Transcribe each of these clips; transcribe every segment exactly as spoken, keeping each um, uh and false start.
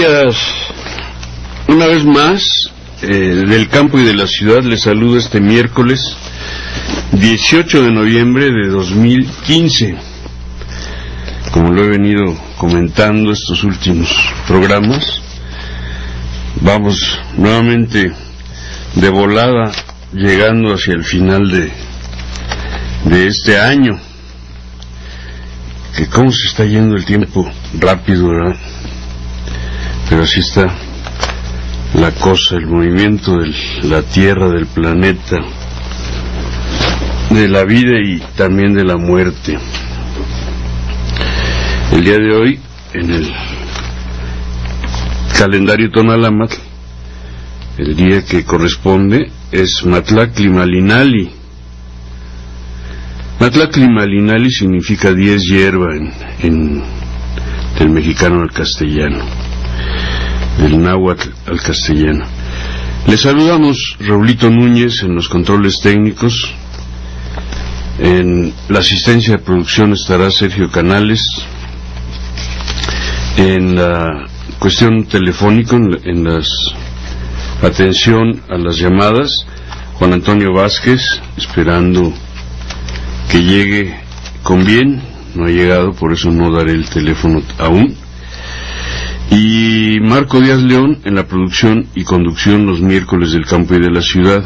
días. Una vez más, eh, del campo y de la ciudad, les saludo este miércoles dieciocho de noviembre de dos mil quince. Como lo he venido comentando estos últimos programas, vamos nuevamente de volada llegando hacia el final de, de este año. Que cómo se está yendo el tiempo rápido, ¿verdad? Pero así está la cosa, el movimiento de la Tierra, del planeta, de la vida y también de la muerte. El día de hoy, en el calendario Tonalámatl, el día que corresponde es Matlactli Malinali. Matlactli Malinali significa diez hierba en, en del mexicano al castellano, del náhuatl al castellano. Les saludamos Raulito Núñez en los controles técnicos. En la asistencia de producción estará Sergio Canales. En la cuestión telefónica, en, en las atención a las llamadas, Juan Antonio Vázquez, esperando que llegue con bien. No ha llegado, por eso no daré el teléfono aún. Y Marco Díaz León en la producción y conducción los miércoles del campo y de la ciudad.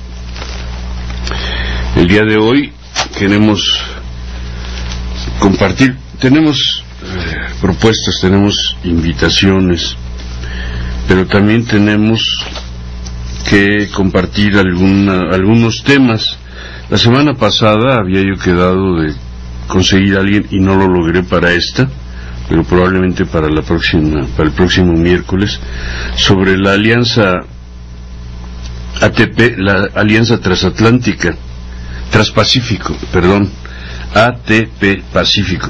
El día de hoy queremos compartir, tenemos eh, propuestas, tenemos invitaciones, pero también tenemos que compartir alguna, algunos temas. La semana pasada había yo quedado de conseguir a alguien y no lo logré para esta, pero probablemente para la próxima, para el próximo miércoles, sobre la alianza A T P, la alianza transatlántica, transpacífico, perdón, A T P Pacífico.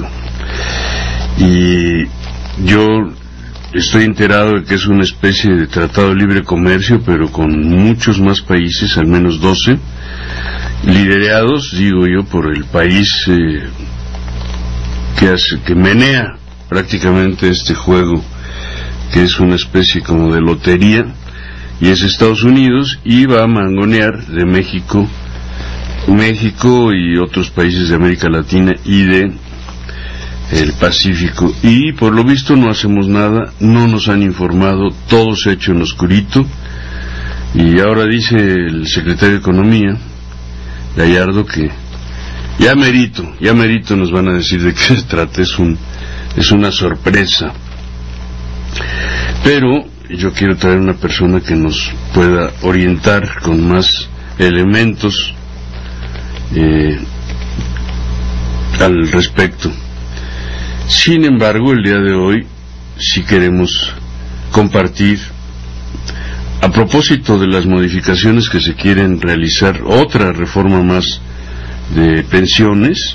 Y yo estoy enterado de que es una especie de tratado de libre comercio, pero con muchos más países, al menos doce, liderados, digo yo, por el país eh, que hace, que menea prácticamente este juego, que es una especie como de lotería, y es Estados Unidos, y va a mangonear de México, México y otros países de América Latina y de el Pacífico, y por lo visto no hacemos nada, no nos han informado, todo se ha hecho en oscurito. Y ahora dice el secretario de Economía, Gallardo, que ya merito, ya merito nos van a decir de qué se trata, es un es una sorpresa. Pero yo quiero traer una persona que nos pueda orientar con más elementos eh, al respecto. Sin embargo, el día de hoy sí queremos compartir, a propósito de las modificaciones que se quieren realizar, otra reforma más de pensiones.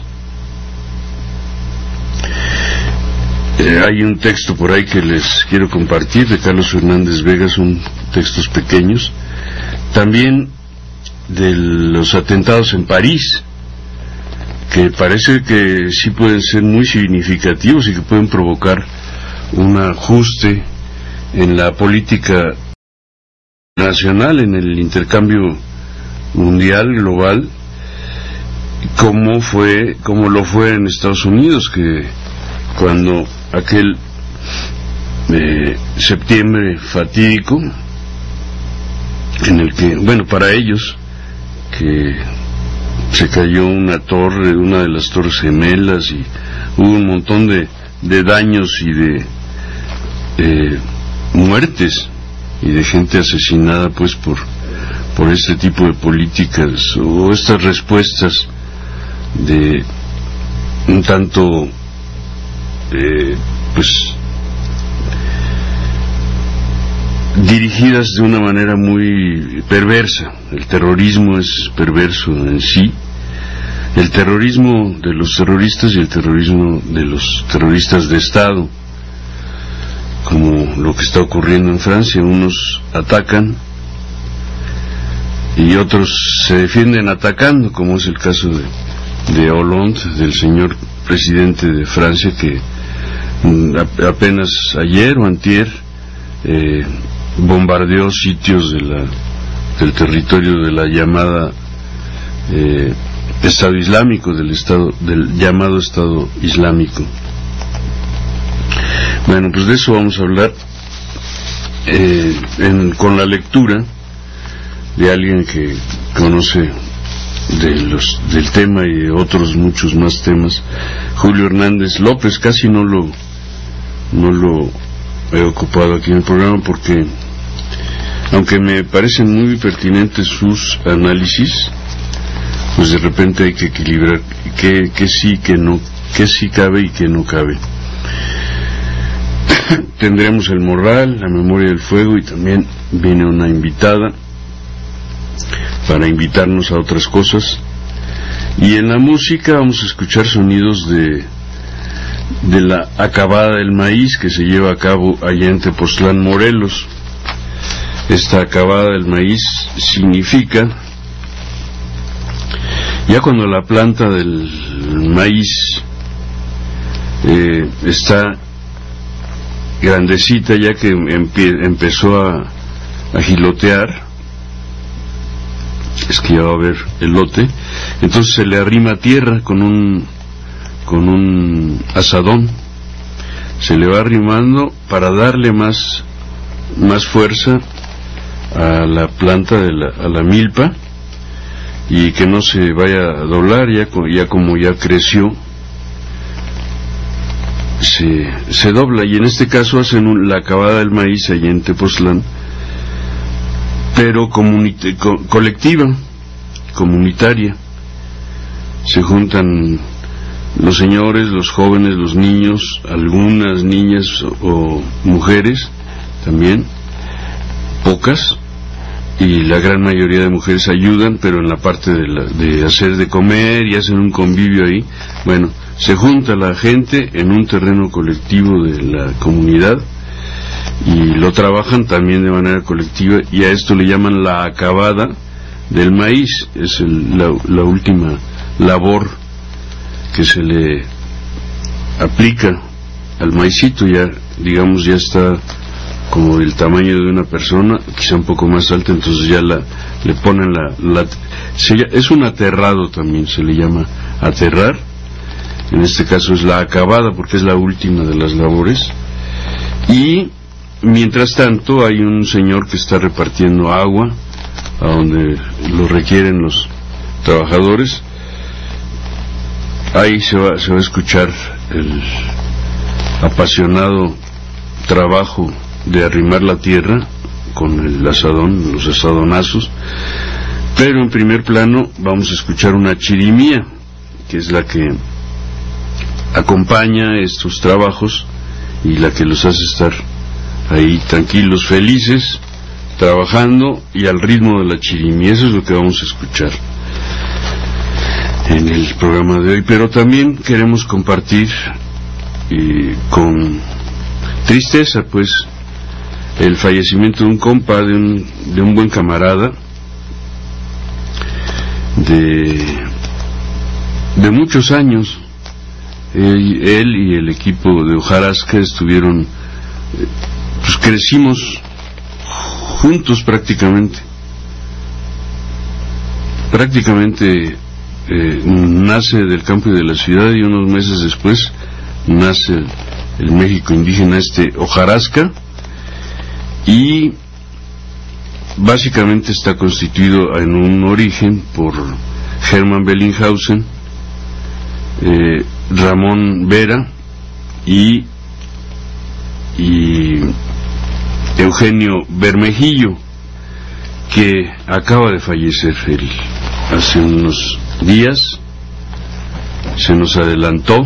Eh, hay un texto por ahí que les quiero compartir de Carlos Fernández Vega, son textos pequeños. También de los atentados en París, que parece que sí pueden ser muy significativos y que pueden provocar un ajuste en la política nacional, en el intercambio mundial, global, como fue, como lo fue en Estados Unidos, que cuando aquel eh, septiembre fatídico, en el que, bueno, para ellos, que se cayó una torre, una de las torres gemelas, y hubo un montón de, de daños y de eh, muertes y de gente asesinada, pues por por este tipo de políticas o estas respuestas de un tanto eh, pues dirigidas de una manera muy perversa. El terrorismo es perverso en sí, el terrorismo de los terroristas y el terrorismo de los terroristas de Estado, como lo que está ocurriendo en Francia. Unos atacan y otros se defienden atacando, como es el caso de, de Hollande, del señor presidente de Francia, que apenas ayer o antier eh, bombardeó sitios de la, del territorio de la llamada eh, Estado Islámico, del estado del llamado Estado Islámico. Bueno, pues de eso vamos a hablar eh, en, con la lectura de alguien que conoce de los, del tema y de otros muchos más temas, Julio Hernández López. Casi no lo no lo he ocupado aquí en el programa porque, aunque me parecen muy pertinentes sus análisis, pues de repente hay que equilibrar que, que sí, que no, que sí cabe y que no cabe. Tendremos el Morral, la Memoria del Fuego, y también viene una invitada para invitarnos a otras cosas. Y en la música vamos a escuchar sonidos de de la acabada del maíz que se lleva a cabo allá en Tepoztlán, Morelos. Esta acabada del maíz significa, ya cuando la planta del maíz eh, está grandecita, ya que empie, empezó a, a gilotear, es que ya va a haber elote, entonces se le arrima tierra con un con un asadón, se le va arrimando para darle más más fuerza a la planta de la, a la milpa, y que no se vaya a doblar. Ya, ya como ya creció, se, se dobla, y en este caso hacen un, la acabada del maíz allá en Tepoztlán, pero comunita, co, colectiva, comunitaria. Se juntan los señores, los jóvenes, los niños, algunas niñas o, o mujeres también, pocas, y la gran mayoría de mujeres ayudan, pero en la parte de, la, de hacer de comer, y hacen un convivio ahí. Bueno, se junta la gente en un terreno colectivo de la comunidad y lo trabajan también de manera colectiva, y a esto le llaman la acabada del maíz. Es el, la, la última labor que se le aplica al maicito. Ya, digamos, ya está como del tamaño de una persona, quizá un poco más alta, entonces ya la le ponen la, la se, es un aterrado, también se le llama aterrar. En este caso es la acabada porque es la última de las labores. Y mientras tanto hay un señor que está repartiendo agua a donde lo requieren los trabajadores. Ahí se va, se va a escuchar el apasionado trabajo de arrimar la tierra con el asadón, los asadonazos. Pero en primer plano vamos a escuchar una chirimía, que es la que acompaña estos trabajos y la que los hace estar ahí tranquilos, felices, trabajando y al ritmo de la chirimía. Eso es lo que vamos a escuchar en el programa de hoy. Pero también queremos compartir eh, con tristeza, pues, el fallecimiento de un compa, de un, de un buen camarada, de, de muchos años. Él, él y el equipo de Hojarasca estuvieron, pues crecimos juntos prácticamente. Prácticamente eh, nace del campo y de la ciudad, y unos meses después nace el, el México indígena este Hojarasca, y básicamente está constituido en un origen por Hermann Bellinghausen, eh, Ramón Vera y, y Eugenio Bermejillo, que acaba de fallecer él hace unos días. Se nos adelantó,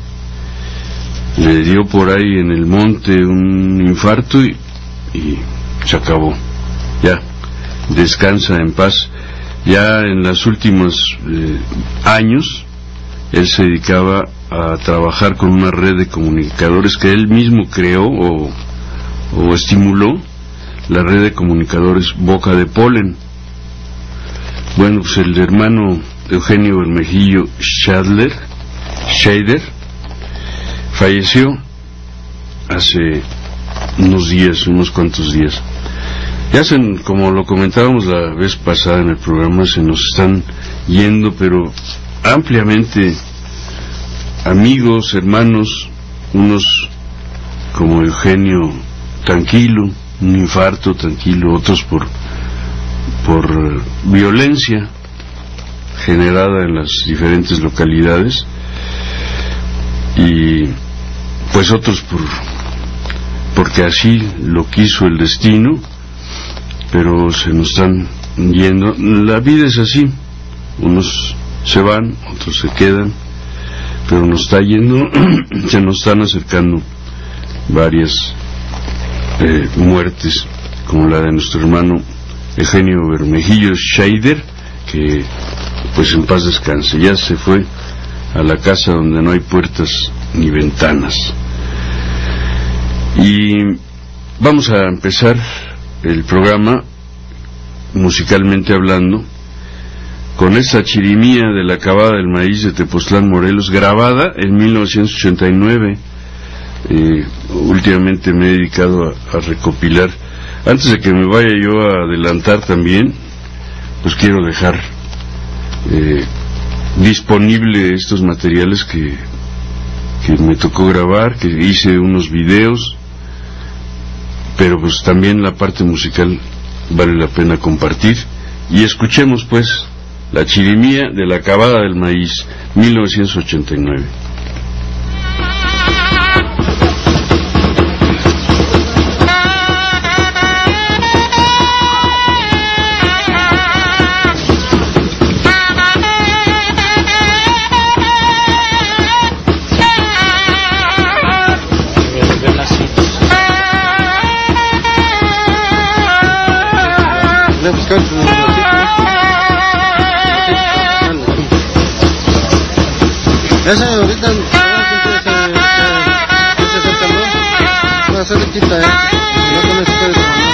le dio por ahí en el monte un infarto y, y se acabó. Ya, descansa en paz. Ya en los últimos eh, años él se dedicaba a trabajar con una red de comunicadores que él mismo creó o, o estimuló, la red de comunicadores Boca de Polen. Bueno, pues el hermano Eugenio Bermejillo Schadler, Scheider falleció hace unos días, unos cuantos días. Ya se, como lo comentábamos la vez pasada en el programa, se nos están yendo, pero ampliamente, amigos, hermanos, unos como Eugenio tranquilo, un infarto tranquilo, otros por por violencia generada en las diferentes localidades, y pues otros por porque así lo quiso el destino, pero se nos están yendo. La vida es así, unos se van, otros se quedan, pero nos está yendo, se nos están acercando varias eh, muertes, como la de nuestro hermano Eugenio Bermejillo Scheider, que pues en paz descanse, ya se fue a la casa donde no hay puertas ni ventanas. Y vamos a empezar el programa, musicalmente hablando, con esta chirimía de la Acabada del Maíz de Tepoztlán, Morelos, grabada en mil novecientos ochenta y nueve. Eh, últimamente me he dedicado a, a recopilar. Antes de que me vaya yo a adelantar también, pues quiero dejar eh, disponible estos materiales que, que me tocó grabar, que hice unos videos, pero pues también la parte musical vale la pena compartir. Y escuchemos pues la chirimía de la Acabada del Maíz, mil novecientos ochenta y nueve. Esa ahorita se, se, se, se acercan, ¿no? Va a ser cerquita, ¿eh? No con eso puede trabajar.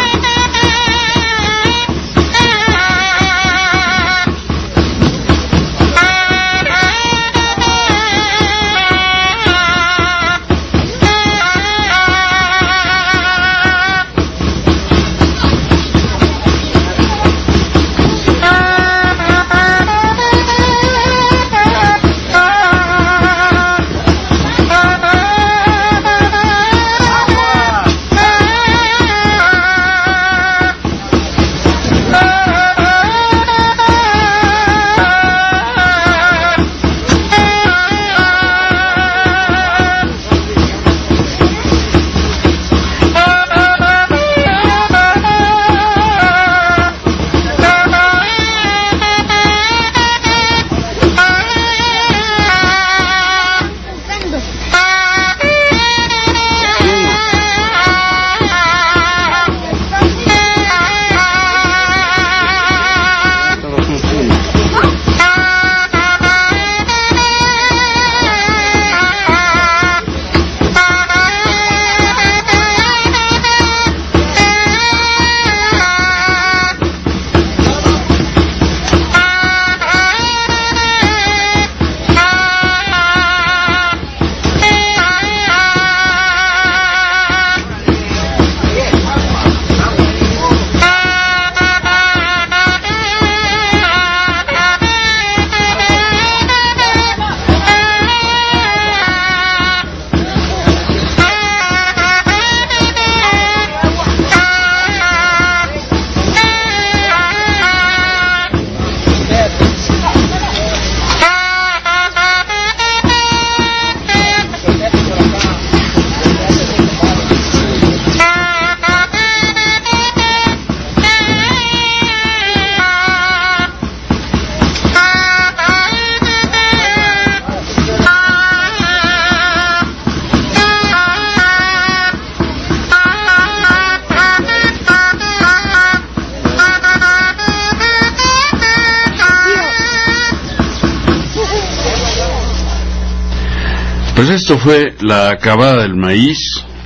Pues esto fue la Acabada del Maíz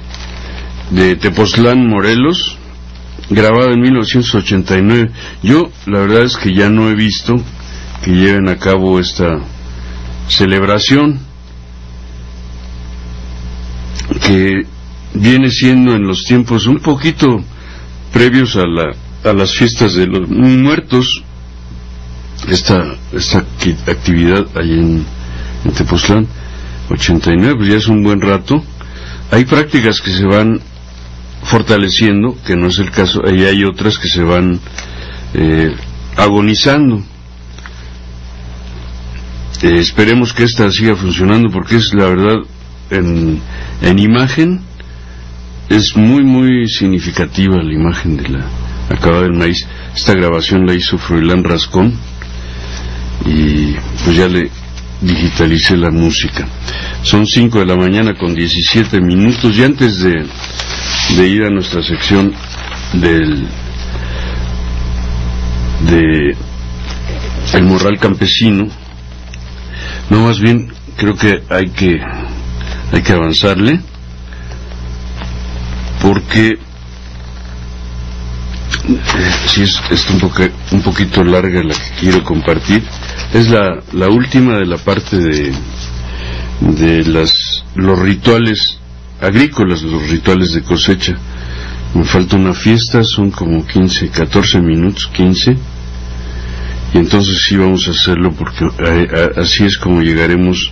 de Tepoztlán, Morelos, grabada en mil novecientos ochenta y nueve. Yo la verdad es que ya no he visto que lleven a cabo esta celebración, que viene siendo en los tiempos un poquito previos a la a las fiestas de los muertos, esta esta actividad ahí en, en Tepoztlán, ochenta y nueve, pues ya es un buen rato. Hay prácticas que se van fortaleciendo, que no es el caso, y hay otras que se van eh, agonizando. Eh, esperemos que esta siga funcionando, porque es la verdad, en, en imagen es muy muy significativa la imagen de la acabada del maíz. Esta grabación la hizo Froilán Rascón y pues ya le digitalicé la música. Son cinco de la mañana con diecisiete minutos, y antes de, de ir a nuestra sección del de el morral campesino, no, más bien creo que hay que hay que avanzarle, porque eh, si es, es un, poco, un poquito larga la que quiero compartir. Es la, la última de la parte de de las los rituales agrícolas, los rituales de cosecha. Me falta una fiesta, son como quince, catorce minutos, quince, y entonces sí vamos a hacerlo, porque a, a, así es como llegaremos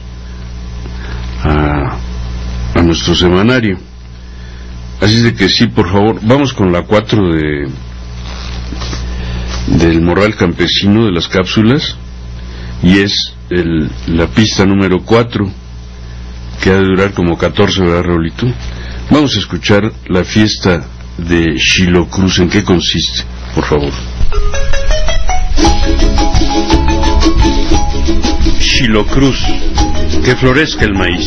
a, a nuestro semanario. Así es de que sí, por favor, vamos con la cuatro de del morral campesino, de las cápsulas, y es el, la pista número cuatro, que ha de durar como catorce, ¿verdad, Raulito? Vamos a escuchar la fiesta de Xilocruz. ¿En qué consiste? Por favor. Xilocruz, que florezca el maíz.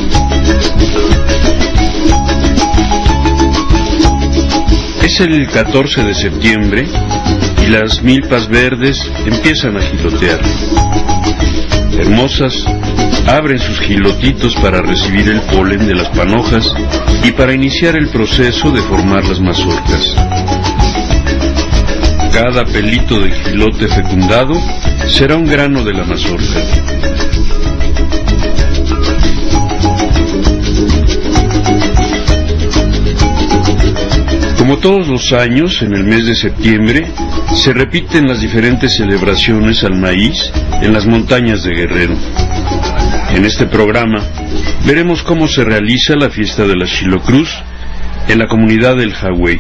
Es el catorce de septiembre y las milpas verdes empiezan a gilotear. Hermosas, abren sus gilotitos para recibir el polen de las panojas y para iniciar el proceso de formar las mazorcas. Cada pelito del gilote fecundado será un grano de la mazorca. Como todos los años, en el mes de septiembre, se repiten las diferentes celebraciones al maíz en las montañas de Guerrero. En este programa veremos cómo se realiza la fiesta de la Xilocruz en la comunidad del Jagüey.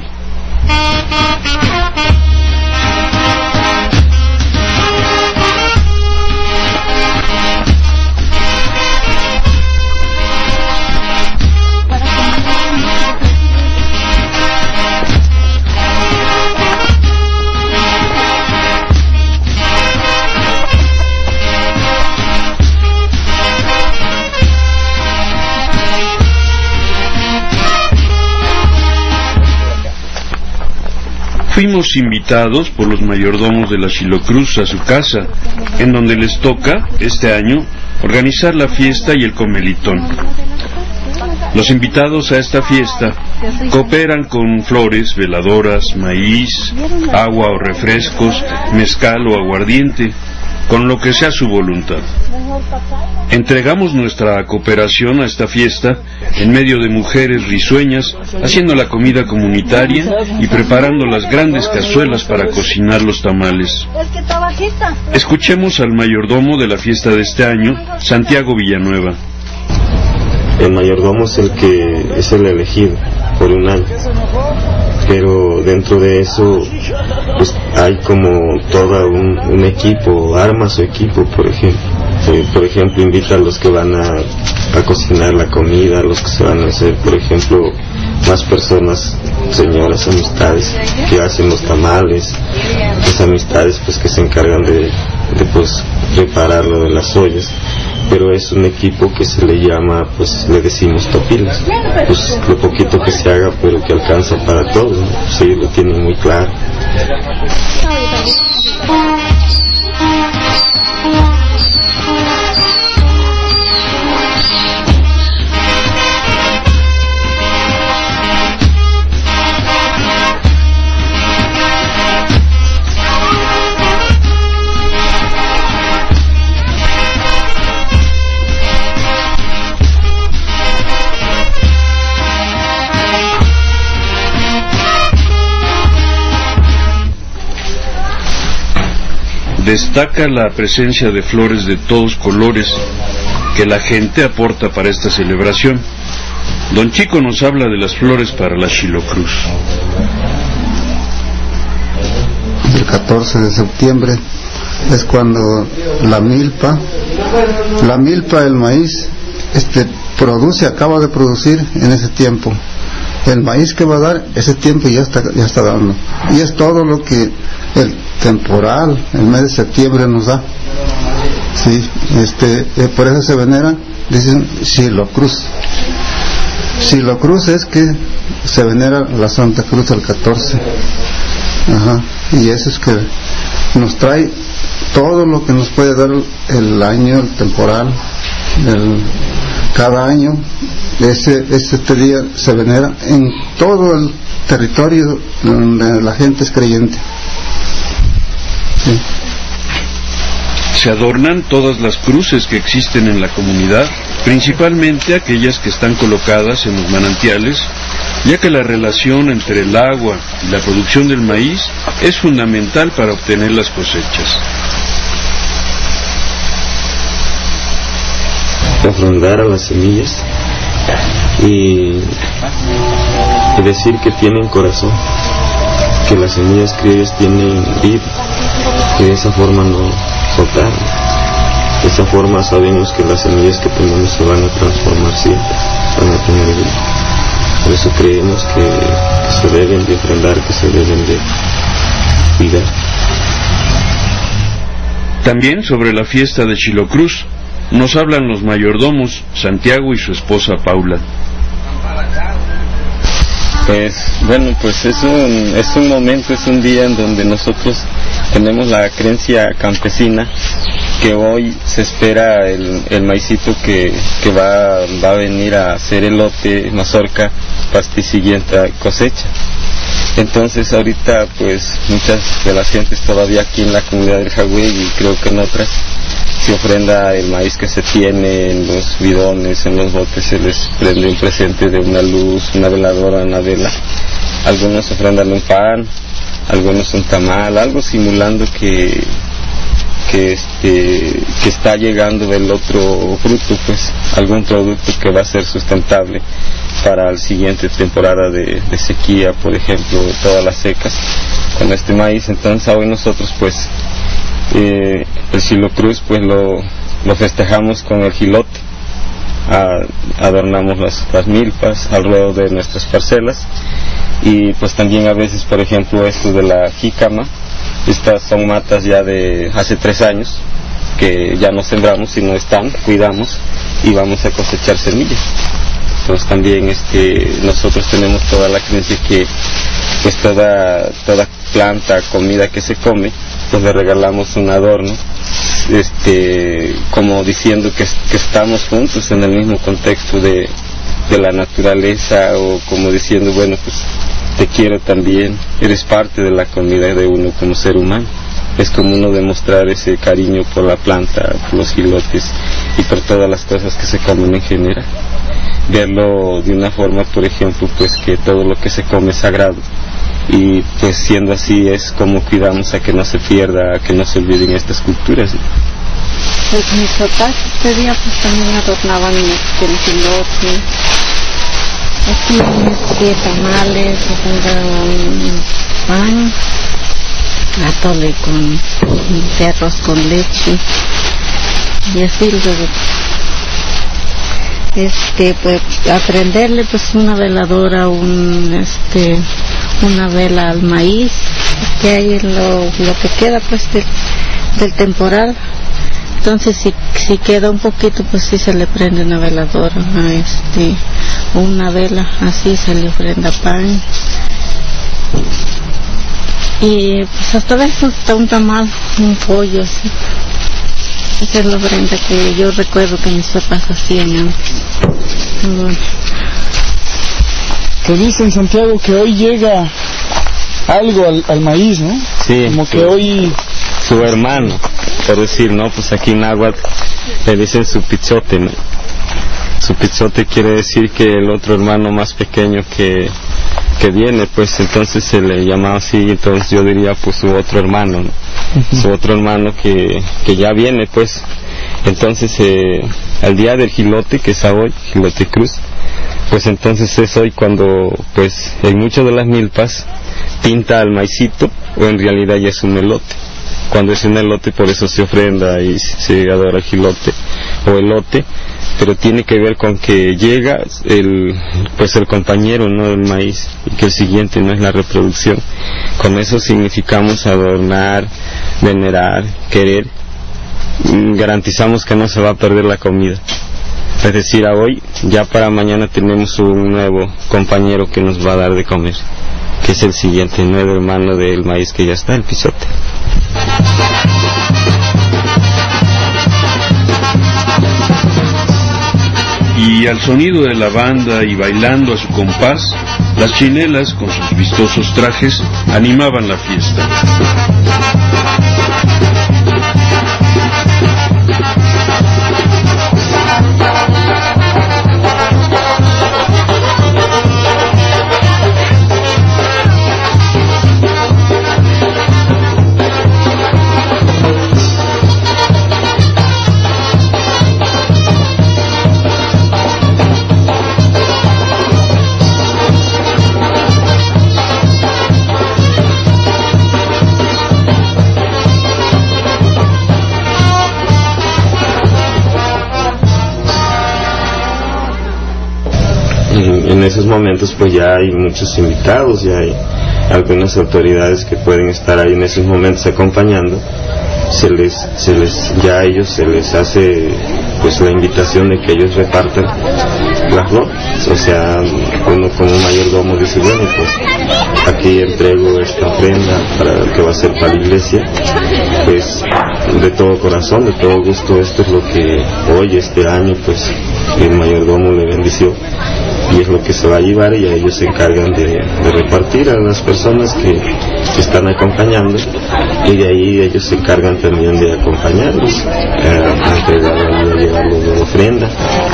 Fuimos invitados por los mayordomos de la Xilocruz a su casa, en donde les toca, este año, organizar la fiesta y el comelitón. Los invitados a esta fiesta cooperan con flores, veladoras, maíz, agua o refrescos, mezcal o aguardiente, con lo que sea su voluntad. Entregamos nuestra cooperación a esta fiesta en medio de mujeres risueñas, haciendo la comida comunitaria y preparando las grandes cazuelas para cocinar los tamales. Escuchemos al mayordomo de la fiesta de este año, Santiago Villanueva. El mayordomo es el que es el elegido por un año, pero dentro de eso pues hay como todo un, un equipo, arma su equipo, por ejemplo. Eh, por ejemplo, invita a los que van a, a cocinar la comida, a los que se van a hacer, por ejemplo, más personas, señoras, amistades que hacen los tamales, las amistades pues que se encargan de, de pues preparar lo de las ollas. Pero es un equipo que se le llama, pues le decimos topilas, pues lo poquito que se haga pero que alcanza para todos, ¿no? Pues ellos lo tienen muy claro. destaca la presencia de flores de todos colores que la gente aporta para esta celebración. Don Chico nos habla de las flores para la Xilocruz. El catorce de septiembre es cuando la milpa, la milpa, el maíz, este produce, acaba de producir en ese tiempo. El maíz que va a dar, ese tiempo ya está, ya está dando. Y es todo lo que el temporal, el mes de septiembre nos da. Sí, este, eh, por eso se venera, dicen Xilocruz. Xilocruz es que se venera la Santa Cruz el catorce. Ajá. Y eso es que nos trae todo lo que nos puede dar el año, el temporal, el, cada año. Ese, este día se venera en todo el territorio donde la gente es creyente. Sí. Se adornan todas las cruces que existen en la comunidad, principalmente aquellas que están colocadas en los manantiales, ya que la relación entre el agua y la producción del maíz es fundamental para obtener las cosechas. Ofrendar a las semillas y, y decir que tienen corazón, que las semillas criollas tienen vida, que de esa forma no soltar. De esa forma sabemos que las semillas que tenemos se van a transformar siempre, van a tener vida. Por eso creemos que, que se deben de ofrendar, que se deben de cuidar. También sobre la fiesta de Xilocruz nos hablan los mayordomos Santiago y su esposa Paula. Pues bueno, pues es un, es un momento, es un día en donde nosotros tenemos la creencia campesina que hoy se espera el, el maicito que, que va, va a venir a hacer elote, mazorca, para la siguiente cosecha. Entonces ahorita pues muchas de las gentes todavía aquí en la comunidad del Jagüey y creo que en otras se ofrenda el maíz que se tiene en los bidones, en los botes, se les prende un presente de una luz, una veladora, una vela. Algunos ofrendan un pan, algunos un tamal, algo simulando que que este que está llegando del otro fruto, pues algún producto que va a ser sustentable para la siguiente temporada de, de sequía, por ejemplo, todas las secas con este maíz. Entonces hoy nosotros pues eh, el Xilocruz pues lo, lo festejamos con el jilote, a, adornamos las, las milpas alrededor de nuestras parcelas y pues también a veces, por ejemplo, esto de la jícama. Estas son matas ya de hace tres años que ya no sembramos, sino están, cuidamos y vamos a cosechar semillas. Entonces también este, nosotros tenemos toda la creencia que pues toda, toda planta, comida que se come, pues le regalamos un adorno, este, como diciendo que, que estamos juntos en el mismo contexto de, de la naturaleza, o como diciendo, bueno, pues te quiero también, eres parte de la comida de uno como ser humano. Es como uno demostrar ese cariño por la planta, por los jilotes y por todas las cosas que se comen en general. Verlo de una forma, por ejemplo, pues que todo lo que se come es sagrado, y pues siendo así es como cuidamos a que no se pierda, a que no se olviden estas culturas. Pues mis papás este día pues también adornaban el jilote. Aquí este, tamales, ofrendaban pan, atole con perros con leche y así luego este pues a prenderle pues una veladora, un este una vela al maíz que hay lo, lo que queda pues del, del temporal. Entonces si, si queda un poquito pues sí se le prende una veladora, este, una vela, así se le ofrenda pan y pues hasta veces hasta un tamal, un pollo así. Esa es la ofrenda que yo recuerdo que mis papás hacían antes. Bueno. Que dicen, Santiago, que hoy llega algo al, al maíz, ¿no? Sí. Como que su, hoy... Su hermano, por decir, ¿no? Pues aquí en Náhuatl le dicen su pichote, ¿no? Su pichote quiere decir que el otro hermano más pequeño que, que viene, pues entonces se le llama así, entonces yo diría pues su otro hermano, ¿no? su otro hermano que, que ya viene, pues. Entonces, eh, al día del jilote, que es hoy, Jilote Cruz, pues entonces es hoy cuando, pues, en muchas de las milpas pinta al maicito, o en realidad ya es un elote. Cuando es un elote, por eso se ofrenda y se adora el jilote o elote, pero tiene que ver con que llega el, pues el compañero, no del maíz, y que el siguiente no es la reproducción. Con eso significamos adornar, venerar, querer. Garantizamos que no se va a perder la comida. Es decir, a hoy, ya para mañana tenemos un nuevo compañero que nos va a dar de comer, que es el siguiente, nuevo hermano del maíz que ya está, el pisote. Y al sonido de la banda y bailando a su compás, las chinelas, con sus vistosos trajes, animaban la fiesta. En esos momentos pues ya hay muchos invitados, ya hay algunas autoridades que pueden estar ahí en esos momentos acompañando. Se les, se les, ya a ellos se les hace pues la invitación de que ellos repartan las flores. O sea, uno como mayordomo dice, bueno, pues aquí entrego esta ofrenda para que va a ser para la iglesia, pues de todo corazón, de todo gusto, esto es lo que hoy, este año, pues el mayordomo le bendició, y es lo que se va a llevar, y a ellos se encargan de, de repartir a las personas que, que están acompañando, y de ahí ellos se encargan también de acompañarlos, eh, a entregar, a llevarlos de ofrenda.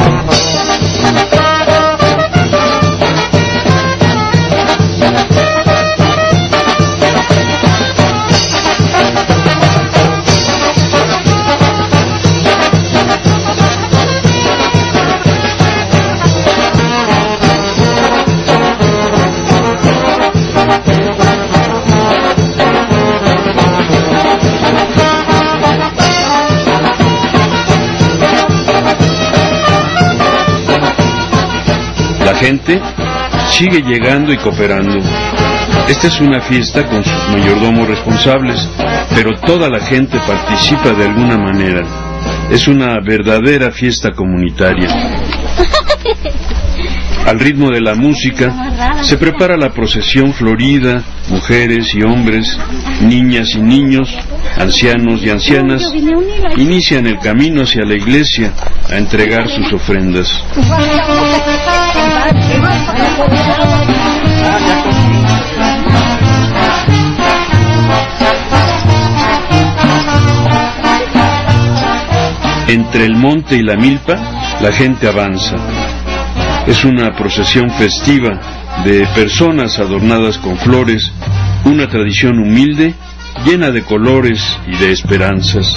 La gente sigue llegando y cooperando. Esta es una fiesta con sus mayordomos responsables, pero toda la gente participa de alguna manera. Es una verdadera fiesta comunitaria. Al ritmo de la música se prepara la procesión florida, mujeres y hombres, niñas y niños, ancianos y ancianas, inician el camino hacia la iglesia a entregar sus ofrendas. Entre el monte y la milpa, la gente avanza. Es una procesión festiva de personas adornadas con flores, una tradición humilde, llena de colores y de esperanzas.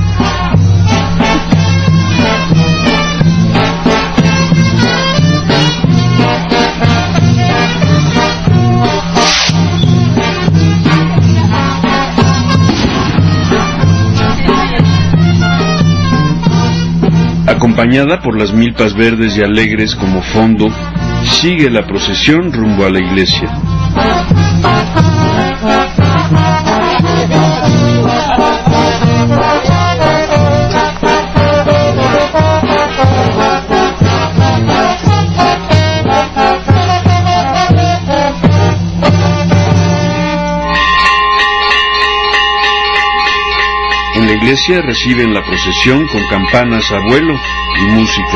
Acompañada por las milpas verdes y alegres como fondo, sigue la procesión rumbo a la iglesia. En la iglesia reciben la procesión con campanas a vuelo y música.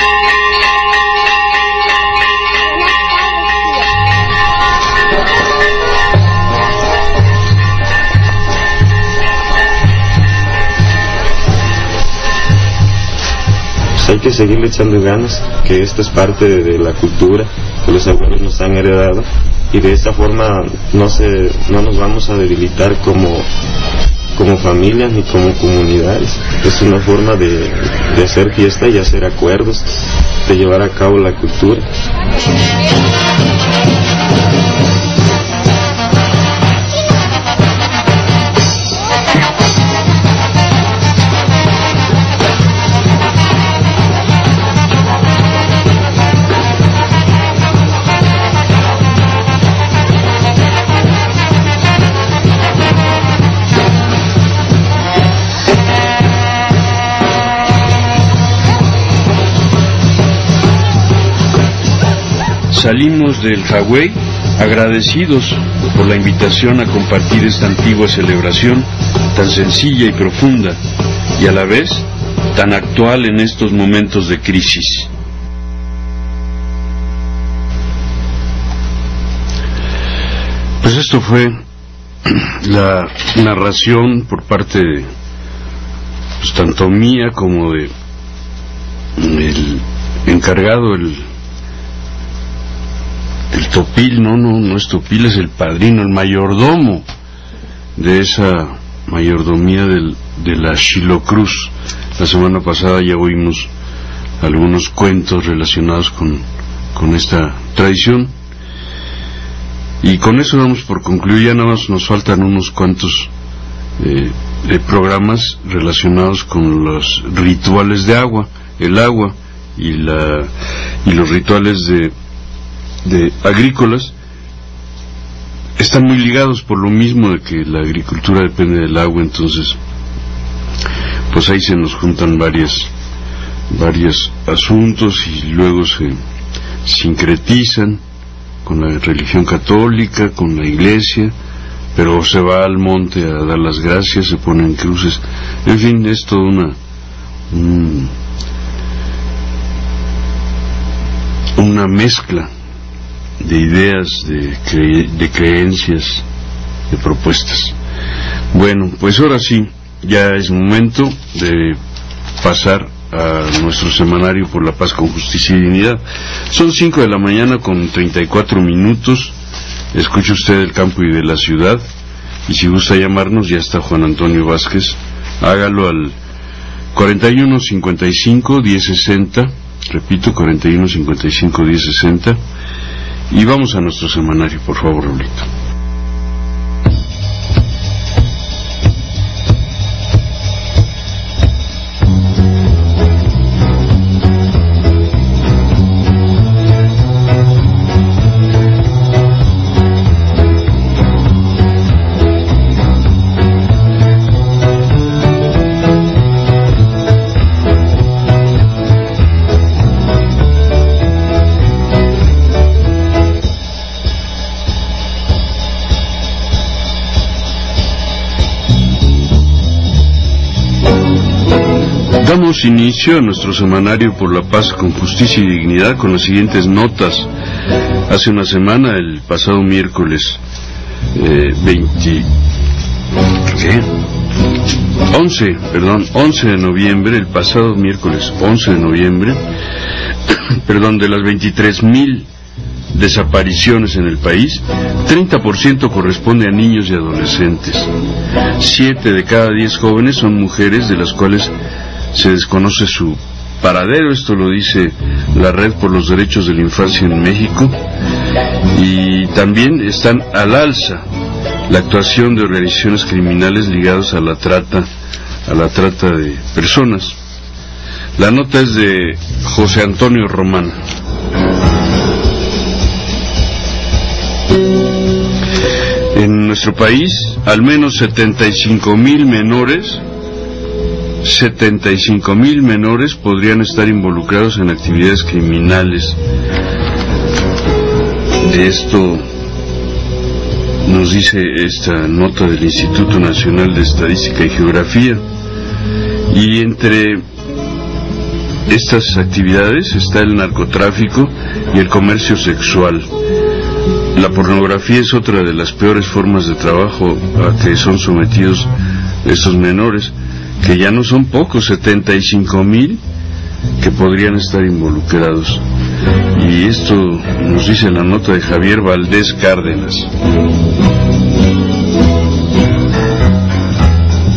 Pues hay que seguirle echando ganas, que esto es parte de, de la cultura que los abuelos nos han heredado, y de esta forma no se, no nos vamos a debilitar como como familia ni como comunidad. Es una forma de, de hacer fiesta y hacer acuerdos, de llevar a cabo la cultura. Salimos del Hawái agradecidos por la invitación a compartir esta antigua celebración tan sencilla y profunda y a la vez tan actual en estos momentos de crisis. Pues esto fue la narración por parte de, pues, tanto mía como de el encargado, el el topil, no, no, no es topil, es el padrino, el mayordomo de esa mayordomía del, de la Xilocruz. La semana pasada ya oímos algunos cuentos relacionados con, con esta tradición, y con eso damos por concluir. Ya nada más nos faltan unos cuantos eh, eh, programas relacionados con los rituales de agua, el agua y, la, y los rituales de de agrícolas. Están muy ligados por lo mismo de que la agricultura depende del agua. Entonces pues ahí se nos juntan varias varios asuntos y luego se sincretizan con la religión católica, con la iglesia, pero se va al monte a dar las gracias, se ponen cruces, en fin, es toda una un, una mezcla de ideas, de, cre de creencias, de propuestas. Bueno, pues ahora sí, ya es momento de pasar a nuestro semanario por la paz con justicia y dignidad. Son cinco de la mañana con treinta y cuatro minutos. Escuche usted del campo y de la ciudad, y si gusta llamarnos, ya está Juan Antonio Vázquez, hágalo al cuarenta y uno cincuenta y cinco diez sesenta, repito, cuarenta y uno cincuenta y cinco diez sesenta. Y vamos a nuestro semanario, por favor, Raulito. Damos inicio a nuestro semanario por la paz con justicia y dignidad con las siguientes notas. Hace una semana, el pasado miércoles eh, veinte, ¿qué? once, perdón, once de noviembre, el pasado miércoles once de noviembre, perdón, de las veintitrés mil desapariciones en el país, treinta por ciento corresponde a niños y adolescentes. siete de cada diez jóvenes son mujeres, de las cuales se desconoce su paradero. Esto lo dice la Red por los Derechos de la Infancia en México. Y también están al alza la actuación de organizaciones criminales ligadas a la trata, a la trata de personas. La nota es de José Antonio Román. En nuestro país, al menos setenta y cinco mil menores setenta y cinco mil menores podrían estar involucrados en actividades criminales. De esto nos dice esta nota del Instituto Nacional de Estadística y Geografía. Y entre estas actividades está el narcotráfico y el comercio sexual. La pornografía es otra de las peores formas de trabajo a que son sometidos estos menores, que ya no son pocos, setenta y cinco mil que podrían estar involucrados. Y esto nos dice la nota de Javier Valdés Cárdenas.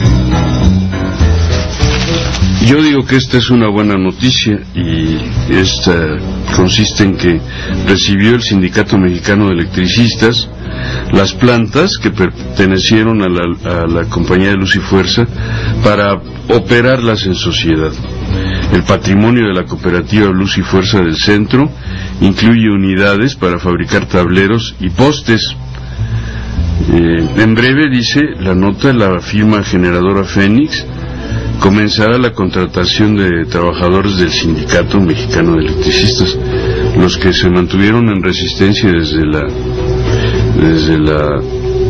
Yo digo que esta es una buena noticia y esta consiste en que recibió el Sindicato Mexicano de Electricistas las plantas que pertenecieron a la, a la Compañía de Luz y Fuerza para operarlas en sociedad. El patrimonio de la Cooperativa Luz y Fuerza del Centro incluye unidades para fabricar tableros y postes. Eh, en breve, dice la nota, la firma generadora Fénix comenzará la contratación de trabajadores del Sindicato Mexicano de Electricistas, los que se mantuvieron en resistencia desde la desde la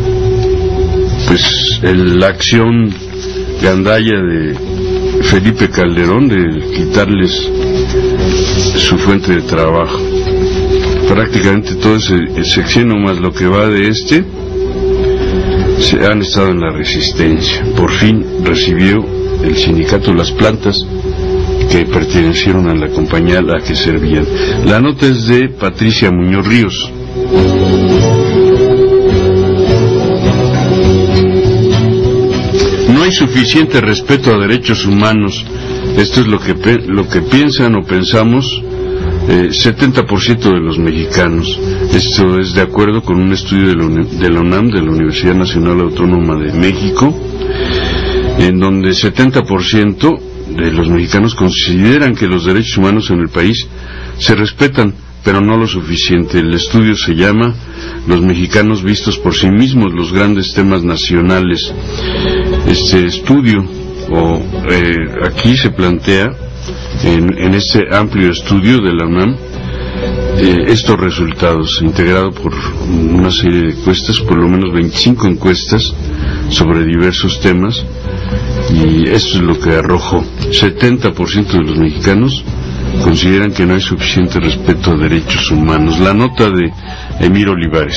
pues el, la acción gandalla de Felipe Calderón de quitarles su fuente de trabajo. Prácticamente todo ese sexenio más lo que va de este se han estado en la resistencia. Por fin recibió el sindicato las plantas que pertenecieron a la compañía a la que servían. La nota es de Patricia Muñoz Ríos. No hay suficiente respeto a derechos humanos. Esto es lo que lo que piensan o pensamos eh, setenta por ciento de los mexicanos. Esto es de acuerdo con un estudio de la, de la UNAM, de la Universidad Nacional Autónoma de México, en donde setenta por ciento de los mexicanos consideran que los derechos humanos en el país se respetan, pero no lo suficiente. El estudio se llama Los mexicanos vistos por sí mismos, los grandes temas nacionales. Este estudio, o eh, aquí se plantea, en, en este amplio estudio de la UNAM, eh, estos resultados, integrado por una serie de encuestas, por lo menos veinticinco encuestas sobre diversos temas, y esto es lo que arrojó. setenta por ciento de los mexicanos consideran que no hay suficiente respeto a derechos humanos. La nota de Emir Olivares.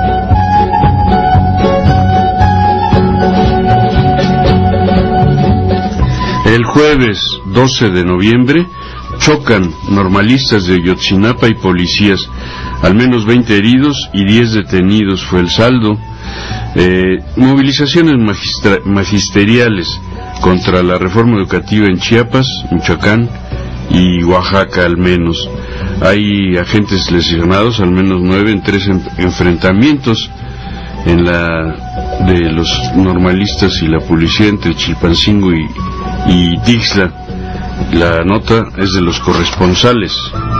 El jueves doce de noviembre chocan normalistas de Ayotzinapa y policías. Al menos veinte heridos y diez detenidos fue el saldo. Eh, movilizaciones magistra magisteriales contra la reforma educativa en Chiapas, Michoacán y Oaxaca al menos. Hay agentes lesionados, al menos nueve, en tres en enfrentamientos en la de los normalistas y la policía entre Chilpancingo y, y Tixla. La nota es de los corresponsales.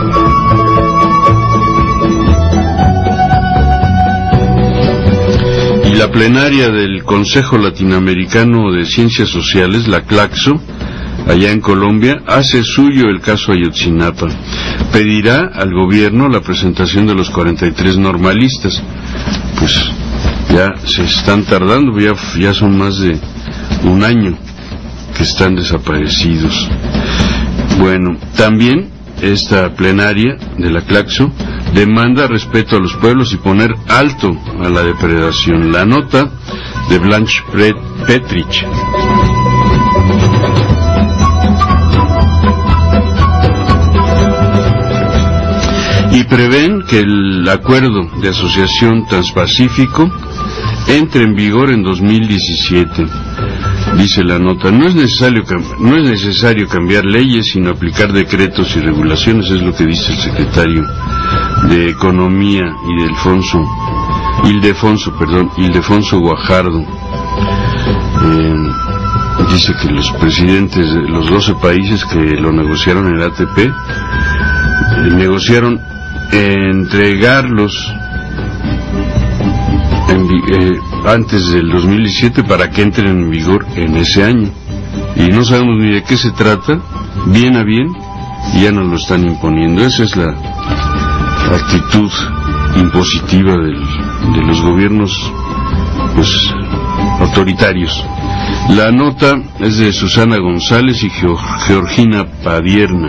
Y la plenaria del Consejo Latinoamericano de Ciencias Sociales, la CLACSO, allá en Colombia, hace suyo el caso Ayotzinapa. Pedirá al gobierno la presentación de los cuarenta y tres normalistas. Pues ya se están tardando, ya, ya son más de un año que están desaparecidos. Bueno, también esta plenaria de la CLACSO demanda respeto a los pueblos y poner alto a la depredación. La nota de Blanche Petrich. Y prevén que el acuerdo de asociación transpacífico entre en vigor en dos mil diecisiete. Dice la nota, no es necesario no es necesario cambiar leyes, sino aplicar decretos y regulaciones, es lo que dice el secretario de Economía y de Alfonso, Ildefonso, perdón, Ildefonso Guajardo. Eh, dice que los presidentes de los doce países que lo negociaron en el A T P eh, negociaron entregarlos en, eh, antes del dos mil diecisiete para que entren en vigor en ese año, y no sabemos ni de qué se trata, bien a bien, y ya nos lo están imponiendo. Esa es la actitud impositiva del, de los gobiernos pues autoritarios. La nota es de Susana González y Georgina Padierna.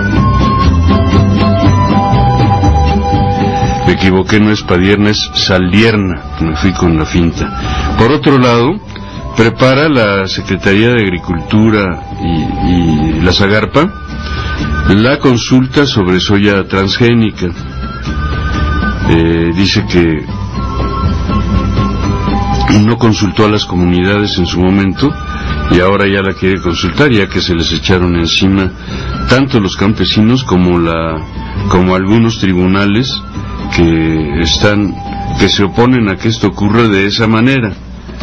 Me equivoqué, no es Padierna, es Saldierna, me fui con la finta. Por otro lado, prepara la Secretaría de Agricultura y, y la Zagarpa la consulta sobre soya transgénica. Eh, dice que no consultó a las comunidades en su momento y ahora ya la quiere consultar, ya que se les echaron encima tanto los campesinos como la como algunos tribunales que están que se oponen a que esto ocurra de esa manera.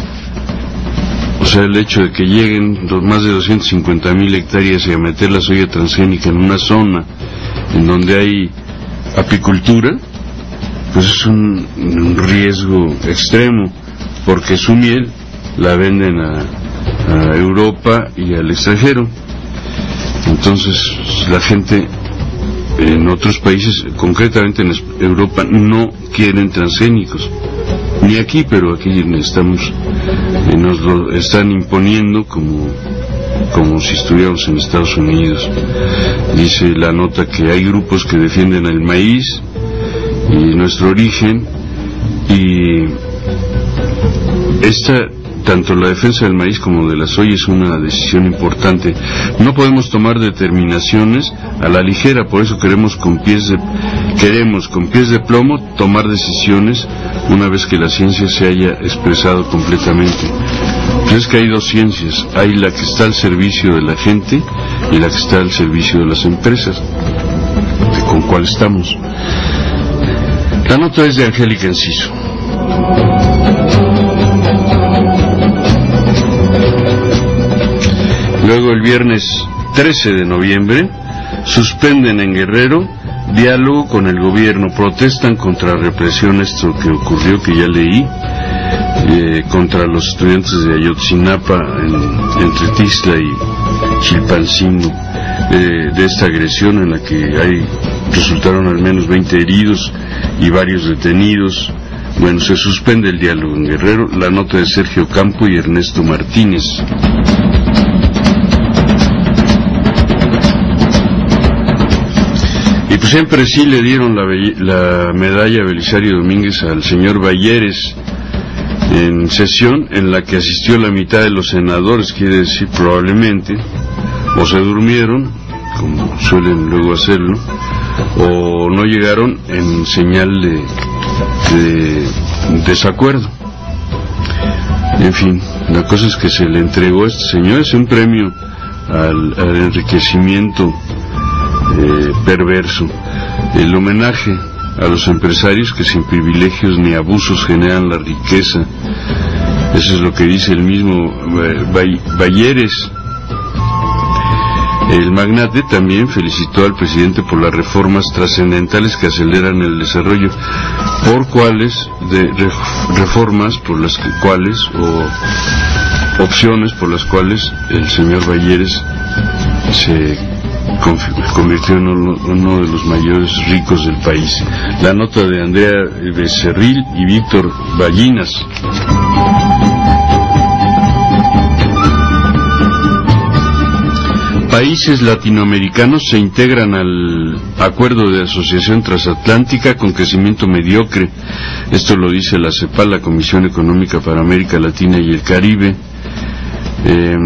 O sea, el hecho de que lleguen los más de doscientas cincuenta mil hectáreas y a meter la soya transgénica en una zona en donde hay apicultura, pues es un, un riesgo extremo, porque su miel la venden a, a Europa y al extranjero. Entonces la gente en otros países, concretamente en Europa, no quieren transgénicos, ni aquí, pero aquí estamos, eh, nos lo están imponiendo como como si estuviéramos en Estados Unidos. Dice la nota que hay grupos que defienden el maíz y nuestro origen, y esta, tanto la defensa del maíz como de la soya, es una decisión importante. No podemos tomar determinaciones a la ligera, por eso queremos con pies de queremos con pies de plomo tomar decisiones una vez que la ciencia se haya expresado completamente. Pues es que hay dos ciencias, hay la que está al servicio de la gente y la que está al servicio de las empresas, con cuál estamos. La nota es de Angélica Enciso. Luego, el viernes trece de noviembre, suspenden en Guerrero diálogo con el gobierno, protestan contra represión, esto que ocurrió, que ya leí, eh, contra los estudiantes de Ayotzinapa, en, entre Tixla y Chilpancingo, eh, de esta agresión en la que hay, resultaron al menos veinte heridos y varios detenidos. Bueno, se suspende el diálogo en Guerrero. La nota de Sergio Campo y Ernesto Martínez. Y pues siempre sí le dieron la, la medalla Belisario Domínguez al señor Balleres en sesión en la que asistió la mitad de los senadores, quiere decir probablemente, o se durmieron, como suelen luego hacerlo, o no llegaron en señal de, de desacuerdo. En fin, la cosa es que se le entregó a este señor, es un premio al, al enriquecimiento eh, perverso, el homenaje a los empresarios que sin privilegios ni abusos generan la riqueza. Eso es lo que dice el mismo Balleres. El magnate también felicitó al presidente por las reformas trascendentales que aceleran el desarrollo, por cuáles de reformas por las que, cuales o opciones por las cuales el señor Balleres se convirtió en uno, uno de los mayores ricos del país. La nota de Andrea Becerril y Víctor Ballinas. Países latinoamericanos se integran al acuerdo de asociación transatlántica con crecimiento mediocre. Esto lo dice la CEPAL, la Comisión Económica para América Latina y el Caribe. Eh,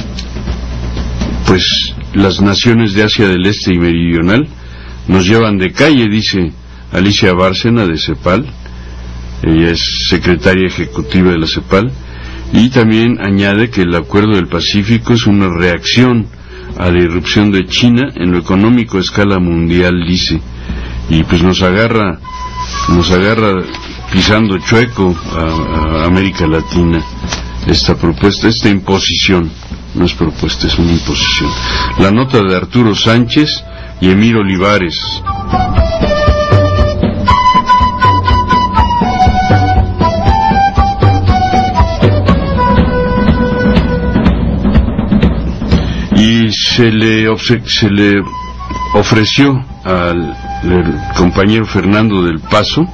pues las naciones de Asia del Este y Meridional nos llevan de calle, dice Alicia Bárcena de CEPAL. Ella es secretaria ejecutiva de la CEPAL, y también añade que el Acuerdo del Pacífico es una reacción a la irrupción de China en lo económico a escala mundial, dice, y pues nos agarra nos agarra pisando chueco a, a América Latina esta propuesta, esta imposición. No es propuesta, es una imposición. La nota de Arturo Sánchez y Emir Olivares. Y se le, se le ofreció al compañero Fernando del Paso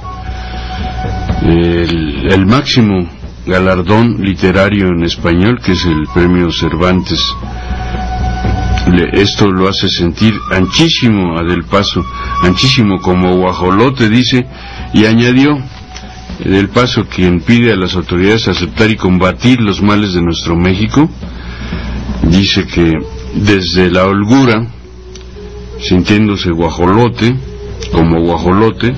el, el máximo galardón literario en español, que es el premio Cervantes. Le, esto lo hace sentir anchísimo a Del Paso, anchísimo como guajolote, dice, y añadió Del Paso, quien pide a las autoridades aceptar y combatir los males de nuestro México. Dice que desde la holgura, sintiéndose guajolote, como guajolote,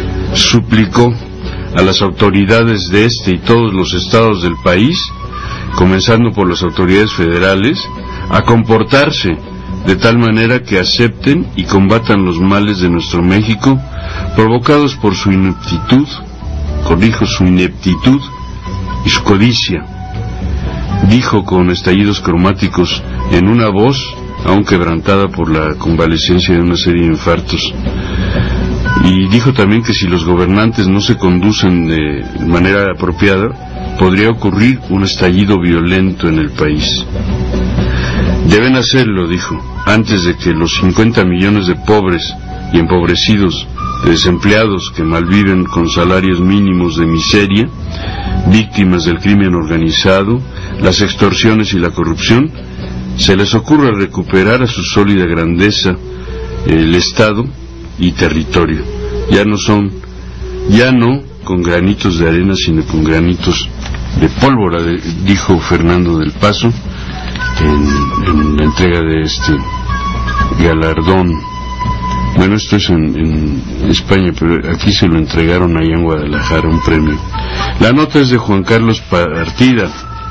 suplicó a las autoridades de este y todos los estados del país comenzando por las autoridades federales, a comportarse de tal manera que acepten y combatan los males de nuestro México provocados por su ineptitud, corrijo, su ineptitud y su codicia, dijo con estallidos cromáticos en una voz aún quebrantada por la convalecencia de una serie de infartos. Y dijo también que si los gobernantes no se conducen de manera apropiada, podría ocurrir un estallido violento en el país. Deben hacerlo, dijo, antes de que los cincuenta millones de pobres y empobrecidos, de desempleados que malviven con salarios mínimos de miseria, víctimas del crimen organizado, las extorsiones y la corrupción, se les ocurra recuperar a su sólida grandeza el Estado y territorio. Ya no son, ya no con granitos de arena, sino con granitos de pólvora, de, dijo Fernando del Paso en, en la entrega de este galardón. Bueno, esto es en, en España, pero aquí se lo entregaron allá en Guadalajara, un premio. La nota es de Juan Carlos Partida.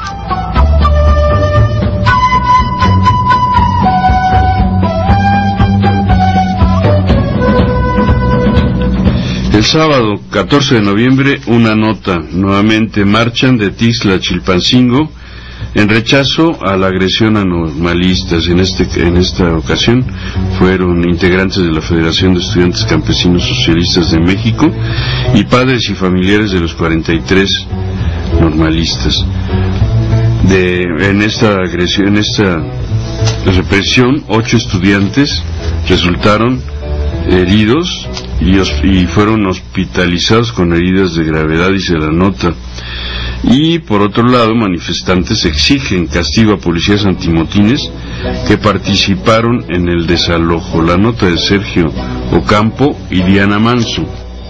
El sábado catorce de noviembre, una nota. Nuevamente marchan de Tixla a Chilpancingo en rechazo a la agresión a normalistas. En, este, en esta ocasión fueron integrantes de la Federación de Estudiantes Campesinos Socialistas de México y padres y familiares de los cuarenta y tres normalistas. De, en esta agresión, en esta represión, ocho estudiantes resultaron heridos y, y fueron hospitalizados con heridas de gravedad, dice la nota. Y por otro lado, manifestantes exigen castigo a policías antimotines que participaron en el desalojo. La nota de Sergio Ocampo y Diana Manso.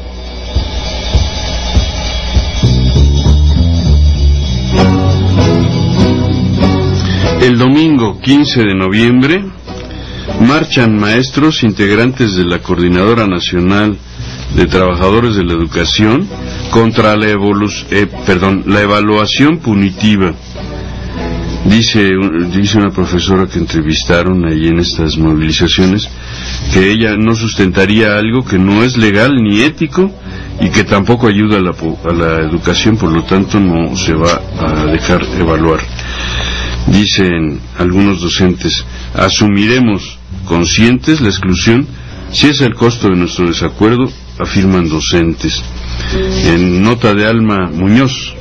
El domingo quince de noviembre marchan maestros integrantes de la Coordinadora Nacional de Trabajadores de la Educación contra la, evolu- eh, perdón, la evaluación punitiva. Dice, dice una profesora que entrevistaron ahí en estas movilizaciones que ella no sustentaría algo que no es legal ni ético y que tampoco ayuda a la, a la educación, por lo tanto no se va a dejar evaluar. Dicen algunos docentes, asumiremos conscientes la exclusión si es el costo de nuestro desacuerdo, afirman docentes. En nota de Alma Muñoz.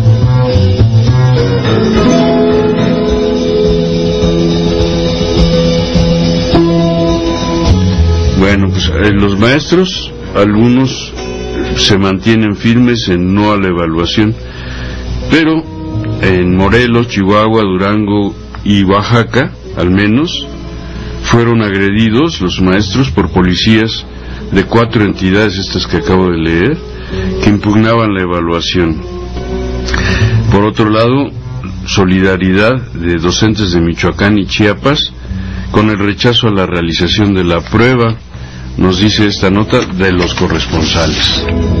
Bueno, pues eh, los maestros, algunos se mantienen firmes en no a la evaluación, pero en Morelos, Chihuahua, Durango y Oaxaca, al menos, fueron agredidos los maestros por policías de cuatro entidades, estas que acabo de leer, que impugnaban la evaluación. Por otro lado, solidaridad de docentes de Michoacán y Chiapas con el rechazo a la realización de la prueba, nos dice esta nota de los corresponsales.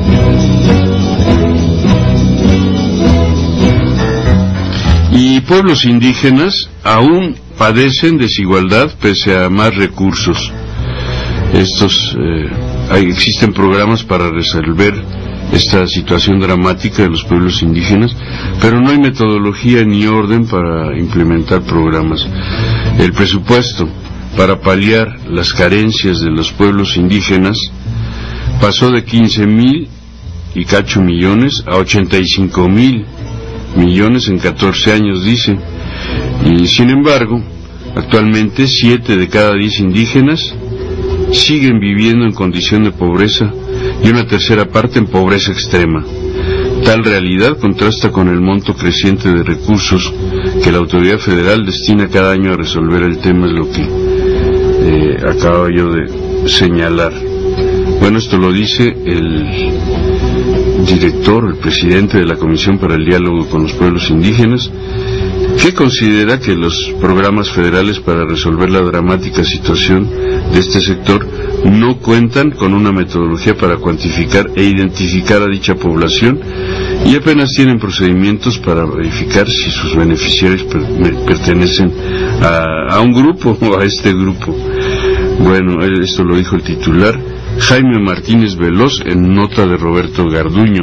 Y pueblos indígenas aún padecen desigualdad pese a más recursos. Estos eh, hay, existen programas para resolver esta situación dramática de los pueblos indígenas, pero no hay metodología ni orden para implementar programas. El presupuesto para paliar las carencias de los pueblos indígenas pasó de quince mil y cacho millones a ochenta y cinco mil millones en catorce años, dice. Y sin embargo, actualmente siete de cada diez indígenas siguen viviendo en condición de pobreza y una tercera parte en pobreza extrema. Tal realidad contrasta con el monto creciente de recursos que la autoridad federal destina cada año a resolver el tema, es lo que eh, acabo yo de señalar. Bueno, esto lo dice el director, el presidente de la Comisión para el Diálogo con los Pueblos Indígenas, que considera que los programas federales para resolver la dramática situación de este sector no cuentan con una metodología para cuantificar e identificar a dicha población y apenas tienen procedimientos para verificar si sus beneficiarios per pertenecen a, a un grupo o a este grupo. Bueno, esto lo dijo el titular Jaime Martínez Veloz en nota de Roberto Garduño.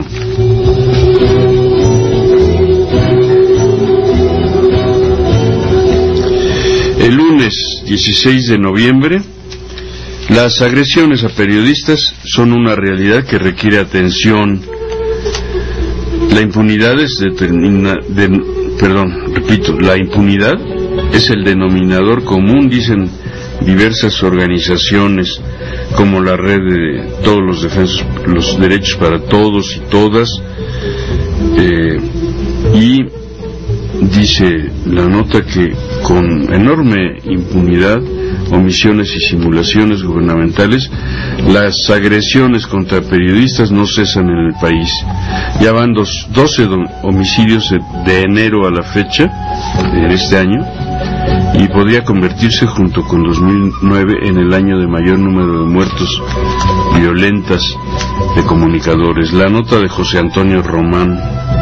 El lunes dieciséis de noviembre, las agresiones a periodistas son una realidad que requiere atención. La impunidad es determina, de, perdón, repito, la impunidad es el denominador común, dicen diversas organizaciones como la red de todos los defensos, los derechos para todos y todas, eh, y dice la nota que con enorme impunidad, omisiones y simulaciones gubernamentales, las agresiones contra periodistas no cesan en el país. Ya van dos, doce homicidios de enero a la fecha de este año, y podría convertirse junto con dos mil nueve en el año de mayor número de muertos violentas de comunicadores. La nota de José Antonio Román.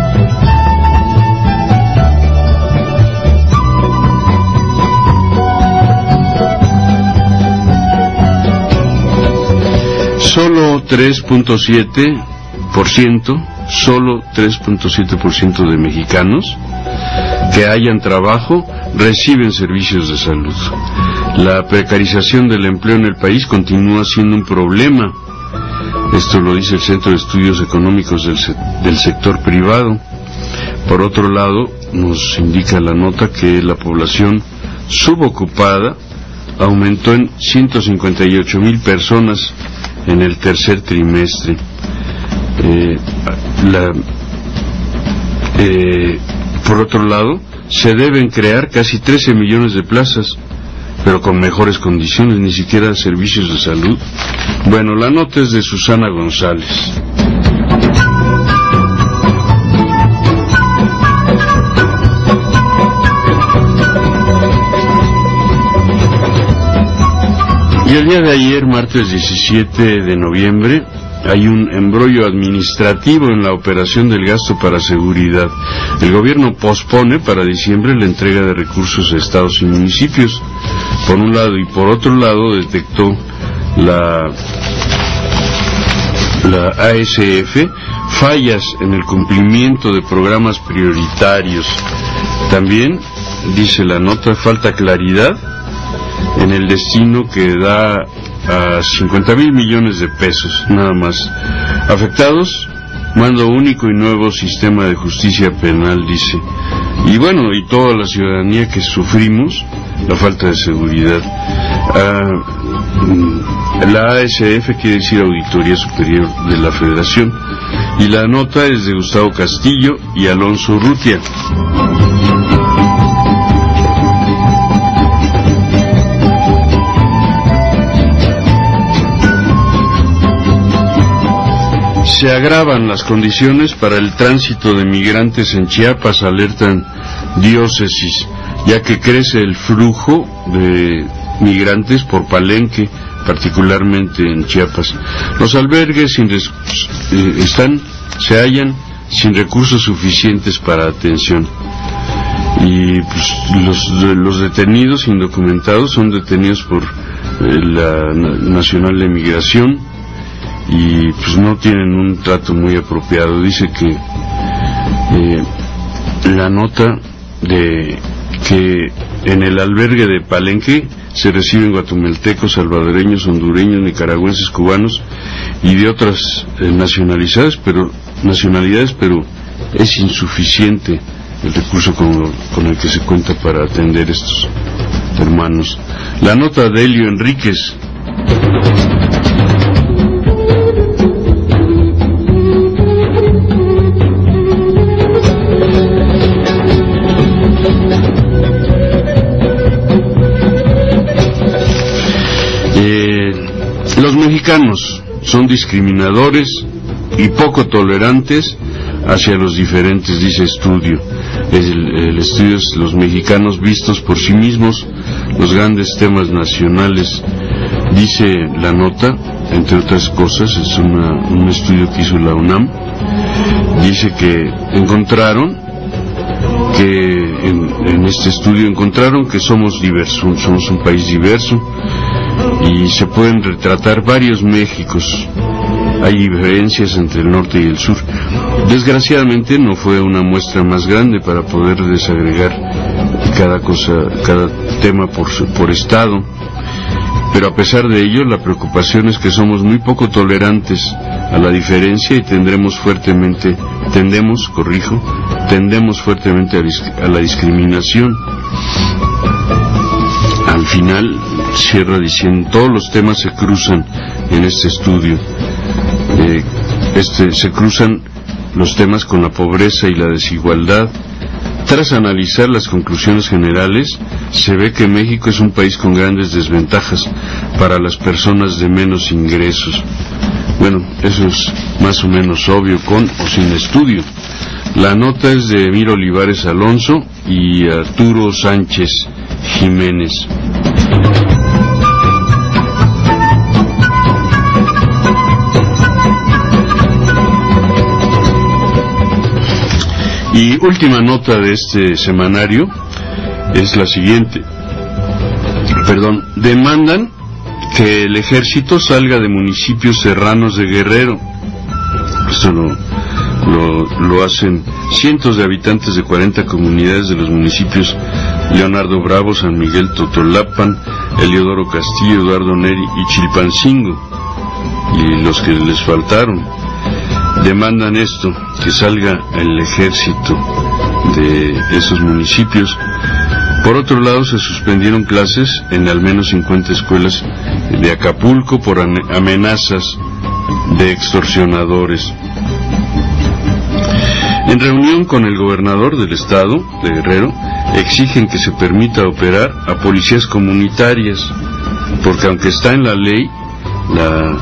Solo tres punto siete por ciento, solo tres punto siete por ciento de mexicanos que hayan trabajo reciben servicios de salud. La precarización del empleo en el país continúa siendo un problema. Esto lo dice el Centro de Estudios Económicos del, se del sector privado. Por otro lado, nos indica la nota que la población subocupada aumentó en ciento cincuenta y ocho mil personas en el tercer trimestre. Eh, la, eh, por otro lado, se deben crear casi trece millones de plazas, pero con mejores condiciones, ni siquiera servicios de salud. Bueno, la nota es de Susana González. Y el día de ayer, martes diecisiete de noviembre, hay un embrollo administrativo en la operación del gasto para seguridad. El gobierno pospone para diciembre la entrega de recursos a estados y municipios, por un lado, y por otro lado detectó la, la A S F fallas en el cumplimiento de programas prioritarios. También, dice la nota, falta claridad en el destino que da a cincuenta mil millones de pesos, nada más. Afectados, mando único y nuevo sistema de justicia penal, dice. Y bueno, y toda la ciudadanía que sufrimos la falta de seguridad. Ah, la A S F quiere decir Auditoría Superior de la Federación, y la nota es de Gustavo Castillo y Alonso Urrutia. Se agravan las condiciones para el tránsito de migrantes en Chiapas, alertan diócesis, ya que crece el flujo de migrantes por Palenque, particularmente en Chiapas. Los albergues sin res, eh, están, se hallan sin recursos suficientes para atención. Y pues, los, los detenidos indocumentados son detenidos por eh, la Nacional de Migración, y pues no tienen un trato muy apropiado. Dice que eh, la nota de que en el albergue de Palenque se reciben guatemaltecos, salvadoreños, hondureños, nicaragüenses, cubanos y de otras eh, nacionalidades, pero nacionalidades, pero es insuficiente el recurso con, con el que se cuenta para atender estos hermanos. La nota de Elio Enríquez. Los mexicanos son discriminadores y poco tolerantes hacia los diferentes, dice estudio. El, el estudio es los mexicanos vistos por sí mismos, los grandes temas nacionales. Dice la nota, entre otras cosas, es una, un estudio que hizo la UNAM, Dice que encontraron que en, en este estudio encontraron que somos diversos, somos un país diverso y se pueden retratar varios Méxicos. Hay diferencias entre el norte y el sur. Desgraciadamente no fue una muestra más grande para poder desagregar cada cosa, cada tema por, por estado, pero a pesar de ello la preocupación es que somos muy poco tolerantes a la diferencia y tendremos fuertemente, tendemos, corrijo, tendemos fuertemente a, a la discriminación. Al final cierra diciendo, todos los temas se cruzan en este estudio. Eh, este, se cruzan los temas con la pobreza y la desigualdad. Tras analizar las conclusiones generales, se ve que México es un país con grandes desventajas para las personas de menos ingresos. Bueno, eso es más o menos obvio, con o sin estudio. La nota es de Emir Olivares Alonso y Arturo Sánchez Jiménez. Y última nota de este semanario es la siguiente. Perdón, demandan que el ejército salga de municipios serranos de Guerrero. Esto lo, lo, lo hacen cientos de habitantes de cuarenta comunidades de los municipios Leonardo Bravo, San Miguel Totolapan, Eliodoro Castillo, Eduardo Neri y Chilpancingo, y los que les faltaron. Demandan esto, que salga el ejército de esos municipios. Por otro lado, se suspendieron clases en al menos cincuenta escuelas de Acapulco por amenazas de extorsionadores. En reunión con el gobernador del estado de Guerrero, exigen que se permita operar a policías comunitarias, porque aunque está en la ley, la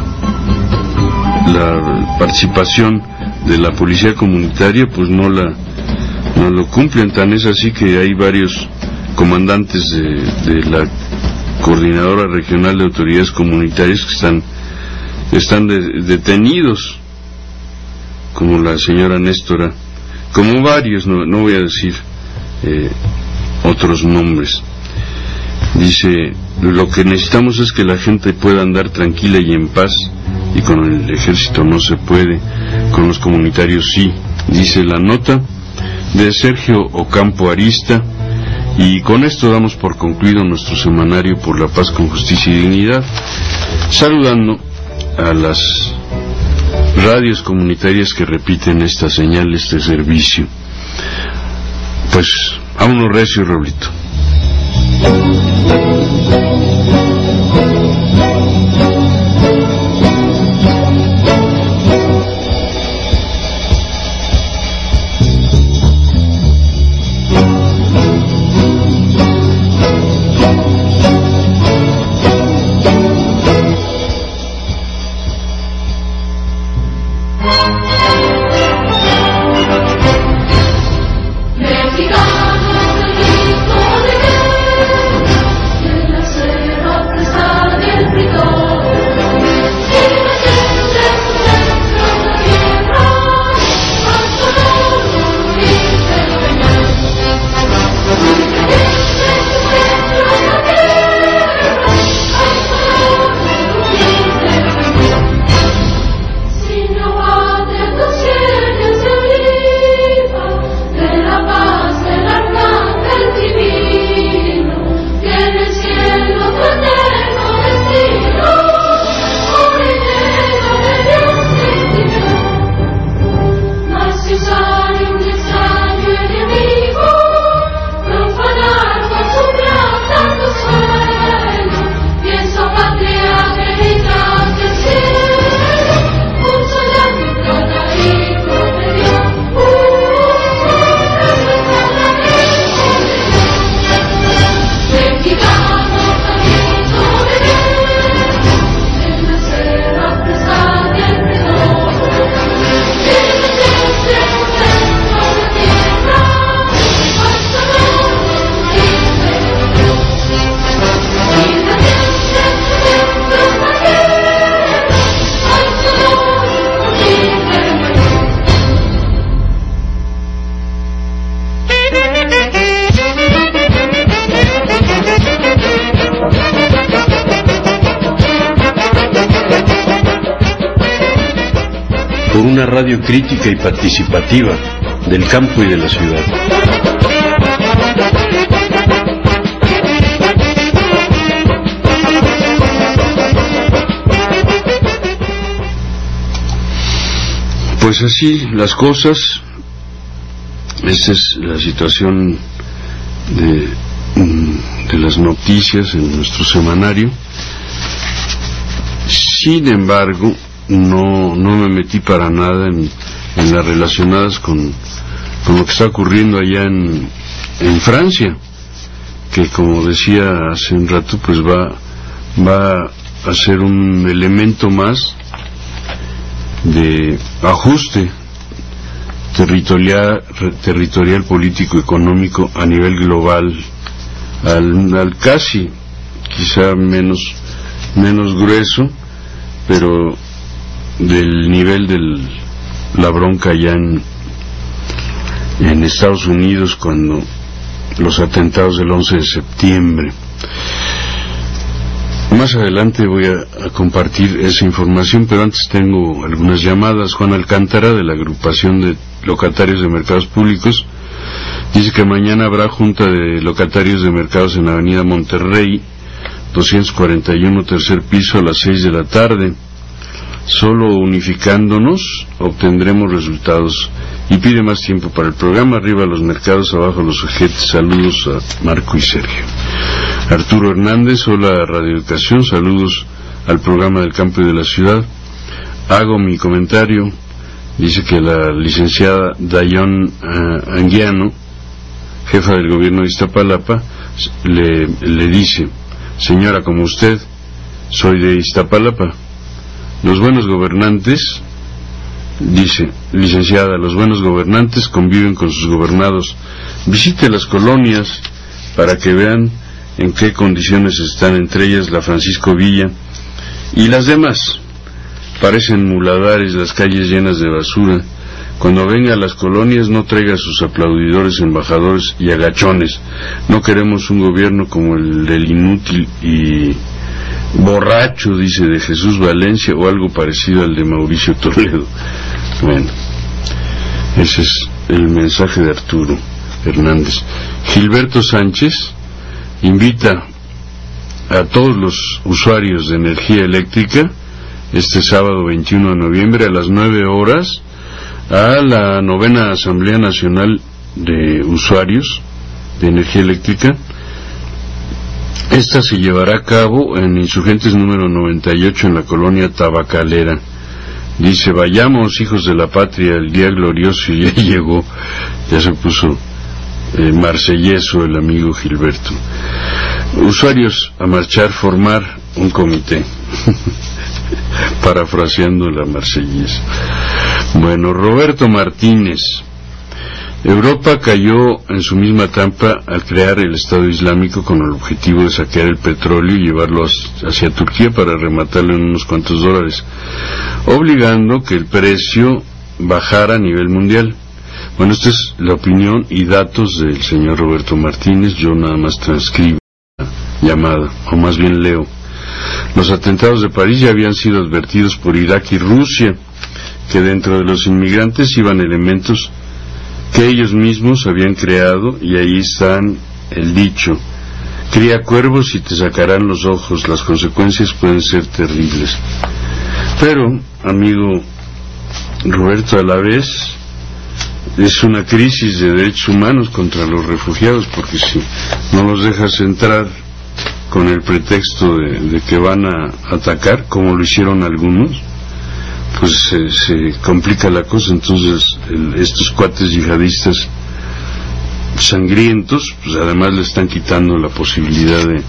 la participación de la policía comunitaria pues no la no lo cumplen. Tan es así que hay varios comandantes de, de la Coordinadora Regional de Autoridades Comunitarias que están están de, detenidos, como la señora Néstora, como varios, no, no voy a decir eh, otros nombres. Dice, lo que necesitamos es que la gente pueda andar tranquila y en paz, y con el ejército no se puede, con los comunitarios sí, dice la nota de Sergio Ocampo Arista. Y con esto damos por concluido nuestro semanario Por la Paz con Justicia y Dignidad, saludando a las radios comunitarias que repiten esta señal, este servicio. Pues, vámonos recio, Raulito. Mexicano, el grito de guerra, por una radio crítica y participativa del campo y de la ciudad. Pues así las cosas. Esa es la situación de, de las noticias en nuestro semanario. Sin embargo, no, no me metí para nada en, en las relacionadas con, con lo que está ocurriendo allá en, en Francia, que como decía hace un rato, pues va, va a ser un elemento más de ajuste territorial, territorial político, económico a nivel global, al, al casi, quizá menos, menos grueso, pero del nivel de la bronca ya en, en Estados Unidos cuando los atentados del once de septiembre. Más adelante voy a, a compartir esa información, pero antes tengo algunas llamadas. Juan Alcántara, de la agrupación de locatarios de mercados públicos, dice que mañana habrá junta de locatarios de mercados en la avenida Monterrey, doscientos cuarenta y uno, tercer piso, a las seis de la tarde. Solo unificándonos obtendremos resultados, y pide más tiempo para el programa. Arriba los mercados, abajo los sujetos. Saludos a Marco y Sergio. Arturo Hernández, hola Radio Educación, saludos al programa del campo y de la ciudad. Hago mi comentario. Dice que la licenciada Dayon uh, Anguiano, jefa del gobierno de Iztapalapa, le, le dice: señora, como usted, soy de Iztapalapa. Los buenos gobernantes, dice, licenciada, los buenos gobernantes conviven con sus gobernados. Visite las colonias para que vean en qué condiciones están, entre ellas la Francisco Villa y las demás. Parecen muladares las calles llenas de basura. Cuando venga a las colonias no traiga a sus aplaudidores, embajadores y agachones. No queremos un gobierno como el del inútil y borracho, dice, de Jesús Valencia, o algo parecido al de Mauricio Toledo. Bueno, ese es el mensaje de Arturo Hernández. Gilberto Sánchez invita a todos los usuarios de energía eléctrica este sábado veintiuno de noviembre a las nueve horas a la novena Asamblea Nacional de Usuarios de Energía Eléctrica. Esta se llevará a cabo en Insurgentes número noventa y ocho en la colonia Tabacalera. Dice: vayamos, hijos de la patria, el día glorioso ya llegó. Ya se puso eh, marselleso el amigo Gilberto. Usuarios a marchar, formar un comité. Parafraseando la marsellesa. Bueno, Roberto Martínez: Europa cayó en su misma trampa al crear el Estado Islámico con el objetivo de saquear el petróleo y llevarlo hacia Turquía para rematarlo en unos cuantos dólares, obligando que el precio bajara a nivel mundial. Bueno, esta es la opinión y datos del señor Roberto Martínez. Yo nada más transcribo la llamada, o más bien leo. Los atentados de París ya habían sido advertidos por Irak y Rusia, que dentro de los inmigrantes iban elementos que ellos mismos habían creado, y ahí están el dicho: cría cuervos y te sacarán los ojos. Las consecuencias pueden ser terribles. Pero, amigo Roberto, a la vez es una crisis de derechos humanos contra los refugiados, porque si no los dejas entrar con el pretexto de, de que van a atacar, como lo hicieron algunos, pues se, se complica la cosa. Entonces el, estos cuates yihadistas sangrientos, pues además le están quitando la posibilidad de,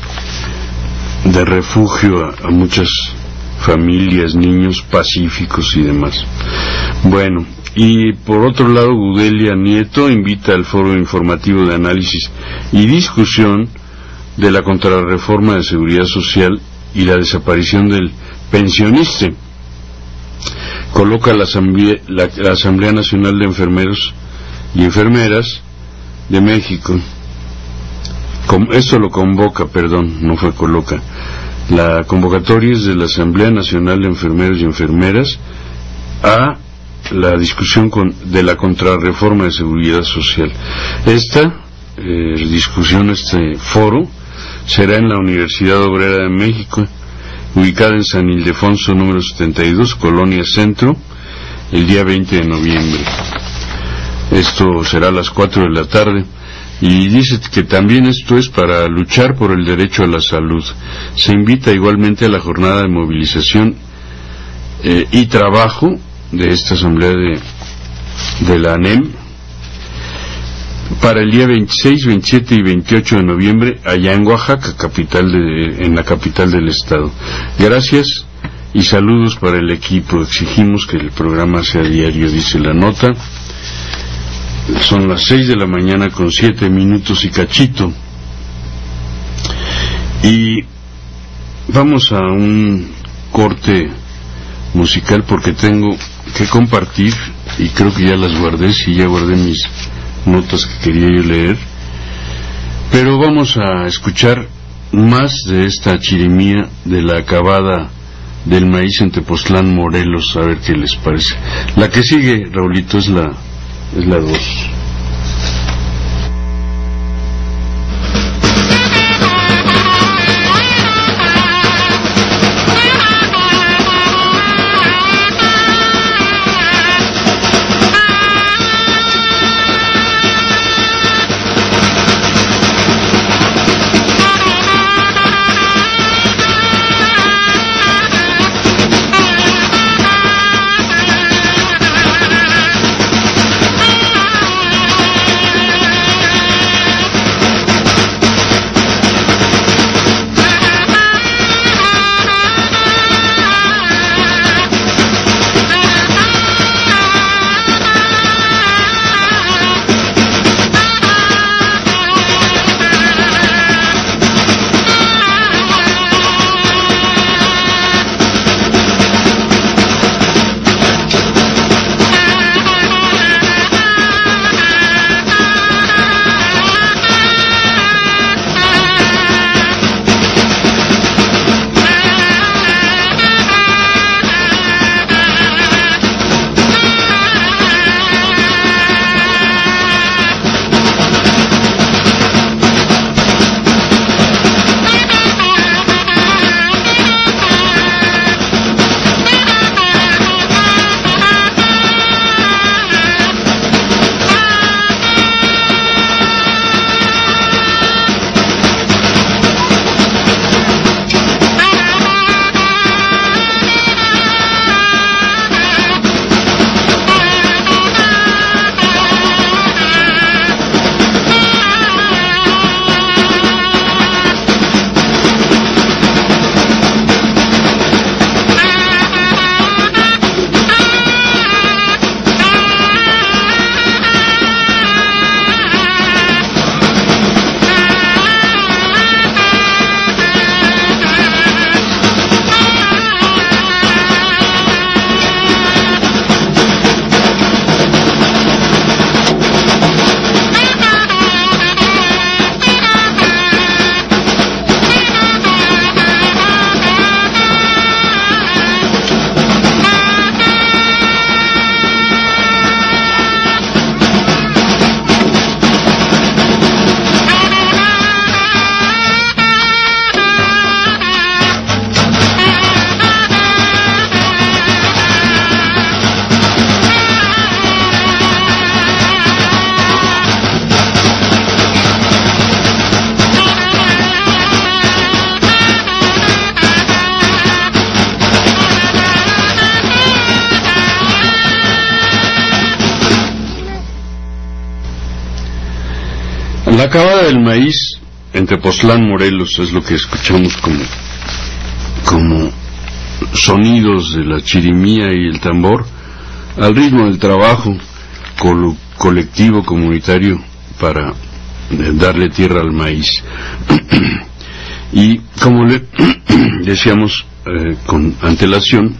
de refugio a, a muchas familias, niños pacíficos y demás. Bueno, y por otro lado, Gudelia Nieto invita al foro informativo de análisis y discusión de la contrarreforma de seguridad social y la desaparición del pensionista. Coloca la Asamblea, la, la Asamblea Nacional de Enfermeros y Enfermeras de México. Com, esto lo convoca, perdón, no fue coloca. La convocatoria es de la Asamblea Nacional de Enfermeros y Enfermeras a la discusión con, de la contrarreforma de seguridad social. Esta eh, discusión, este foro, será en la Universidad Obrera de México, ubicada en San Ildefonso número setenta y dos, Colonia Centro, el día veinte de noviembre. Esto será a las cuatro de la tarde. Y dice que también esto es para luchar por el derecho a la salud. Se invita igualmente a la jornada de movilización eh, y trabajo de esta asamblea de, de la A N E M para el día veintiséis, veintisiete y veintiocho de noviembre allá en Oaxaca, capital de, en la capital del estado. Gracias y saludos para el equipo. Exigimos que el programa sea diario, dice la nota. Son las seis de la mañana con siete minutos y cachito. Y vamos a un corte musical porque tengo que compartir, y creo que ya las guardé, si ya guardé mis notas que quería yo leer. Pero vamos a escuchar más de esta chirimía de la acabada del maíz en Tepoztlán, Morelos, a ver qué les parece. La que sigue, Raulito, es la es la dos. La acabada del maíz en Tepoztlán, Morelos, es lo que escuchamos como, como sonidos de la chirimía y el tambor, al ritmo del trabajo col colectivo, comunitario, para eh, darle tierra al maíz. Y como le decíamos eh, con antelación,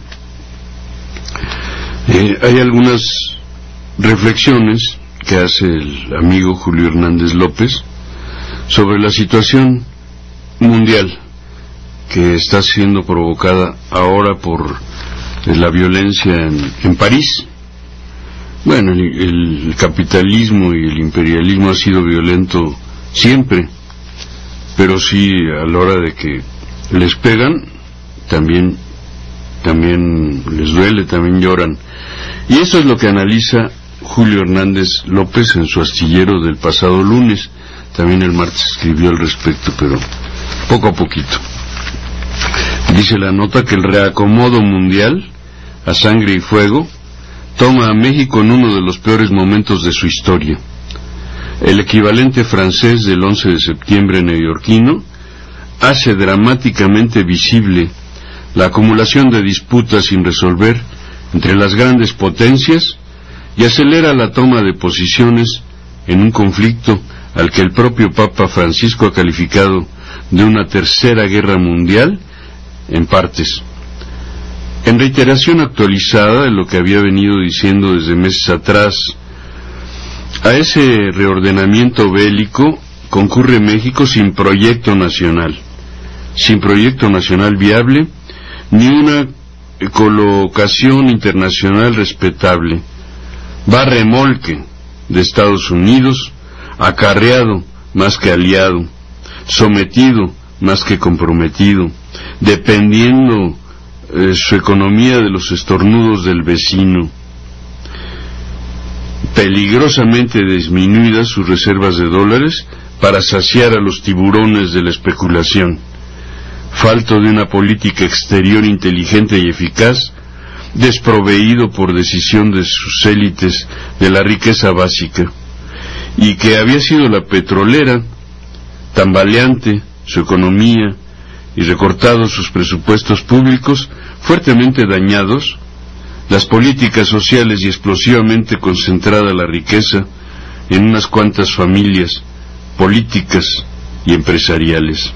eh, hay algunas reflexiones que hace el amigo Julio Hernández López sobre la situación mundial que está siendo provocada ahora por la violencia en, en París, Bueno, el, el capitalismo y el imperialismo ha sido violento siempre, pero sí a la hora de que les pegan, también, también les duele, también lloran. Y eso es lo que analiza Julio Hernández López en su astillero del pasado lunes. También el martes escribió al respecto, pero poco a poquito. Dice la nota que el reacomodo mundial, a sangre y fuego, toma a México en uno de los peores momentos de su historia. El equivalente francés del once de septiembre neoyorquino hace dramáticamente visible la acumulación de disputas sin resolver entre las grandes potencias y acelera la toma de posiciones en un conflicto al que el propio Papa Francisco ha calificado de una tercera guerra mundial en partes. En reiteración actualizada de lo que había venido diciendo desde meses atrás, a ese reordenamiento bélico concurre México sin proyecto nacional, sin proyecto nacional viable, ni una colocación internacional respetable. Va a remolque de Estados Unidos, acarreado más que aliado, sometido más que comprometido, dependiendo eh, su economía de los estornudos del vecino, peligrosamente disminuidas sus reservas de dólares para saciar a los tiburones de la especulación, falto de una política exterior inteligente y eficaz, desproveído por decisión de sus élites de la riqueza básica, y que había sido la petrolera, tambaleante su economía y recortados sus presupuestos públicos, fuertemente dañados, las políticas sociales y explosivamente concentrada la riqueza en unas cuantas familias políticas y empresariales.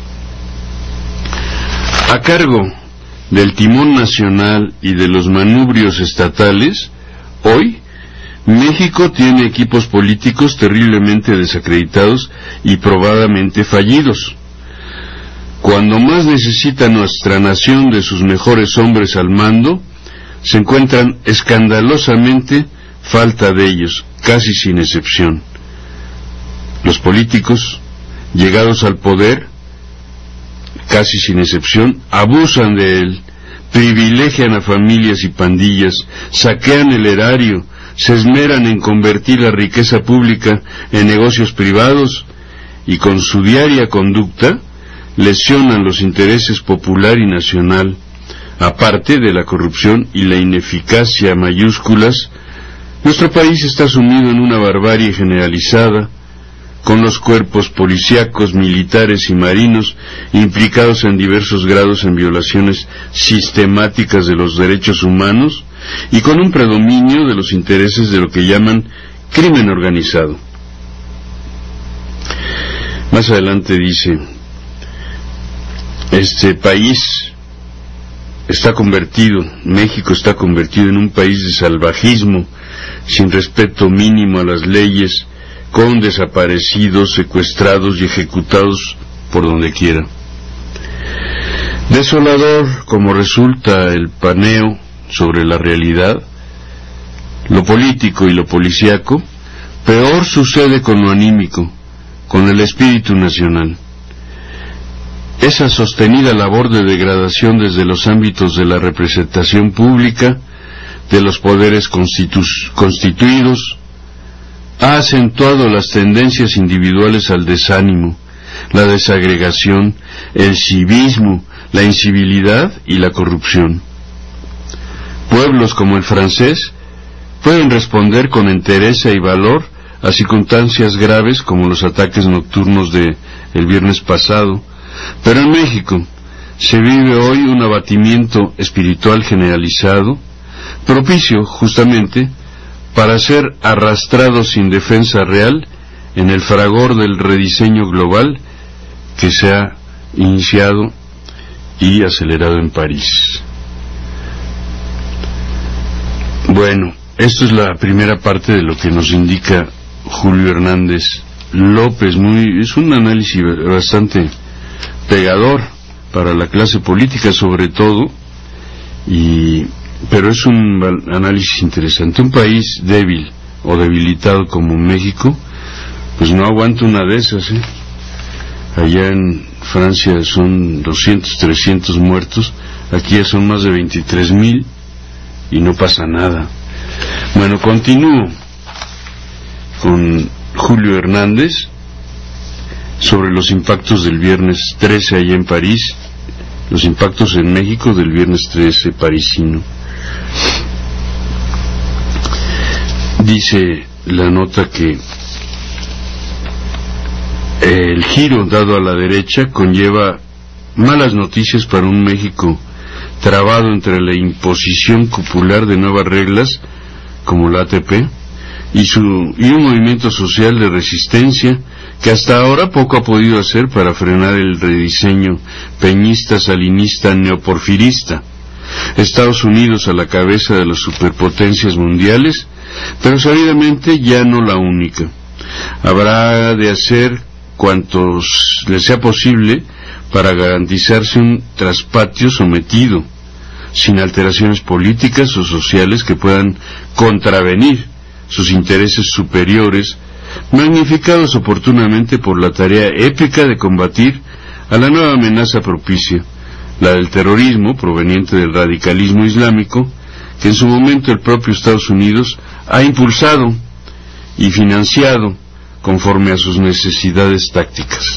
A cargo del timón nacional y de los manubrios estatales, hoy México tiene equipos políticos terriblemente desacreditados y probadamente fallidos. Cuando más necesita nuestra nación de sus mejores hombres al mando, se encuentran escandalosamente falta de ellos, casi sin excepción. Los políticos, llegados al poder, casi sin excepción, abusan de él, privilegian a familias y pandillas, saquean el erario, se esmeran en convertir la riqueza pública en negocios privados y con su diaria conducta lesionan los intereses popular y nacional. Aparte de la corrupción y la ineficacia mayúsculas, nuestro país está sumido en una barbarie generalizada, con los cuerpos policíacos, militares y marinos implicados en diversos grados en violaciones sistemáticas de los derechos humanos y con un predominio de los intereses de lo que llaman crimen organizado. Más adelante dice, este país está convertido, México está convertido en un país de salvajismo, sin respeto mínimo a las leyes, con desaparecidos, secuestrados y ejecutados por donde quiera. Desolador como resulta el paneo sobre la realidad, lo político y lo policíaco, peor sucede con lo anímico, con el espíritu nacional. Esa sostenida labor de degradación desde los ámbitos de la representación pública, de los poderes constitu- constituidos, ha acentuado las tendencias individuales al desánimo, la desagregación, el civismo, la incivilidad y la corrupción. Pueblos como el francés pueden responder con entereza y valor a circunstancias graves como los ataques nocturnos de el viernes pasado, pero en México se vive hoy un abatimiento espiritual generalizado, propicio justamente para ser arrastrados sin defensa real en el fragor del rediseño global que se ha iniciado y acelerado en París. Bueno, esto es la primera parte de lo que nos indica Julio Hernández López. Muy, es un análisis bastante pegador para la clase política sobre todo, y pero es un análisis interesante. Un país débil o debilitado como México, pues no aguanta una de esas, ¿eh? Allá en Francia son doscientos, trescientos muertos, aquí ya son más de veintitrés mil y no pasa nada. Bueno, continúo con Julio Hernández sobre los impactos del viernes trece allá en París, los impactos en México del viernes trece parisino. Dice la nota que el giro dado a la derecha conlleva malas noticias para un México trabado entre la imposición popular de nuevas reglas como la A T P y, su, y un movimiento social de resistencia que hasta ahora poco ha podido hacer para frenar el rediseño peñista, salinista, neoporfirista. Estados Unidos a la cabeza de las superpotencias mundiales, pero sabidamente ya no la única. Habrá de hacer cuantos les sea posible para garantizarse un traspatio sometido, sin alteraciones políticas o sociales que puedan contravenir sus intereses superiores, magnificados oportunamente por la tarea épica de combatir a la nueva amenaza propicia, la del terrorismo proveniente del radicalismo islámico, que en su momento el propio Estados Unidos ha impulsado y financiado conforme a sus necesidades tácticas.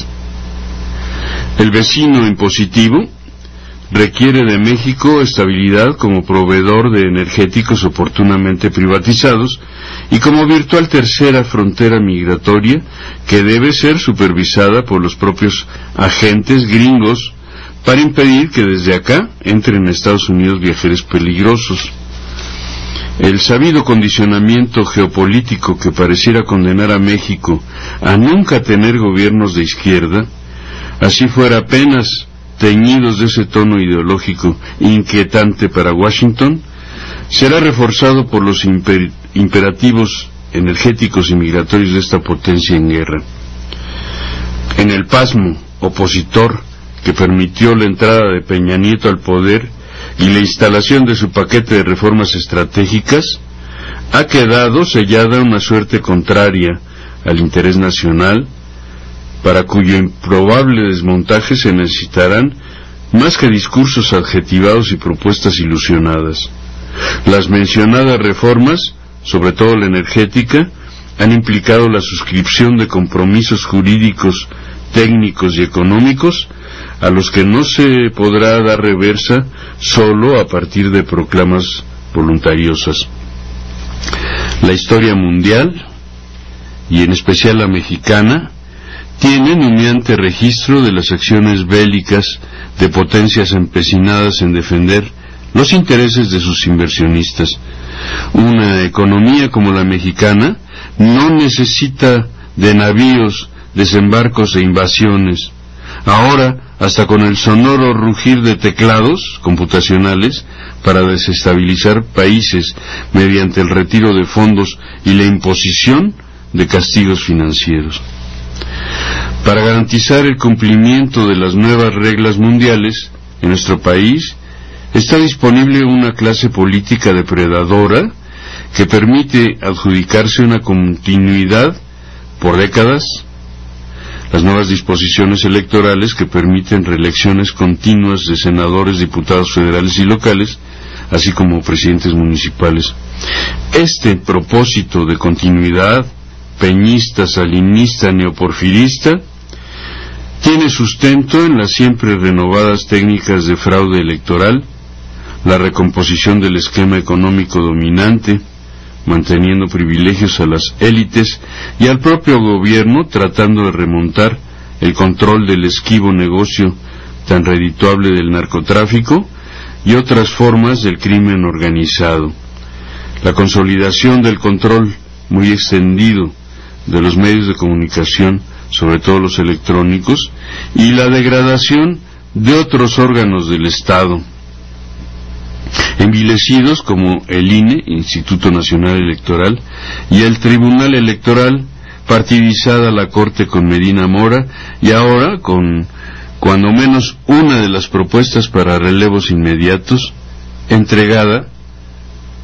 El vecino impositivo requiere de México estabilidad como proveedor de energéticos oportunamente privatizados y como virtual tercera frontera migratoria que debe ser supervisada por los propios agentes gringos para impedir que desde acá entren a Estados Unidos viajeros peligrosos. El sabido condicionamiento geopolítico que pareciera condenar a México a nunca tener gobiernos de izquierda, así fuera apenas teñidos de ese tono ideológico inquietante para Washington, será reforzado por los imper imperativos energéticos y migratorios de esta potencia en guerra. En el pasmo opositor que permitió la entrada de Peña Nieto al poder y la instalación de su paquete de reformas estratégicas, ha quedado sellada una suerte contraria al interés nacional, para cuyo improbable desmontaje se necesitarán más que discursos adjetivados y propuestas ilusionadas. Las mencionadas reformas, sobre todo la energética, han implicado la suscripción de compromisos jurídicos, técnicos y económicos a los que no se podrá dar reversa solo a partir de proclamas voluntariosas. La historia mundial, y en especial la mexicana, tienen humeante registro de las acciones bélicas de potencias empecinadas en defender los intereses de sus inversionistas. Una economía como la mexicana no necesita de navíos, desembarcos e invasiones. Ahora, hasta con el sonoro rugir de teclados computacionales para desestabilizar países mediante el retiro de fondos y la imposición de castigos financieros. Para garantizar el cumplimiento de las nuevas reglas mundiales, en nuestro país está disponible una clase política depredadora que permite adjudicarse una continuidad por décadas. Las nuevas disposiciones electorales que permiten reelecciones continuas de senadores, diputados federales y locales, así como presidentes municipales. Este propósito de continuidad peñista, salinista, neoporfirista, tiene sustento en las siempre renovadas técnicas de fraude electoral, la recomposición del esquema económico dominante, manteniendo privilegios a las élites y al propio gobierno tratando de remontar el control del esquivo negocio tan redituable del narcotráfico y otras formas del crimen organizado. La consolidación del control muy extendido de los medios de comunicación, sobre todo los electrónicos, y la degradación de otros órganos del Estado, envilecidos como el I N E, Instituto Nacional Electoral, y el Tribunal Electoral, partidizada la Corte con Medina Mora, y ahora con cuando menos una de las propuestas para relevos inmediatos, entregada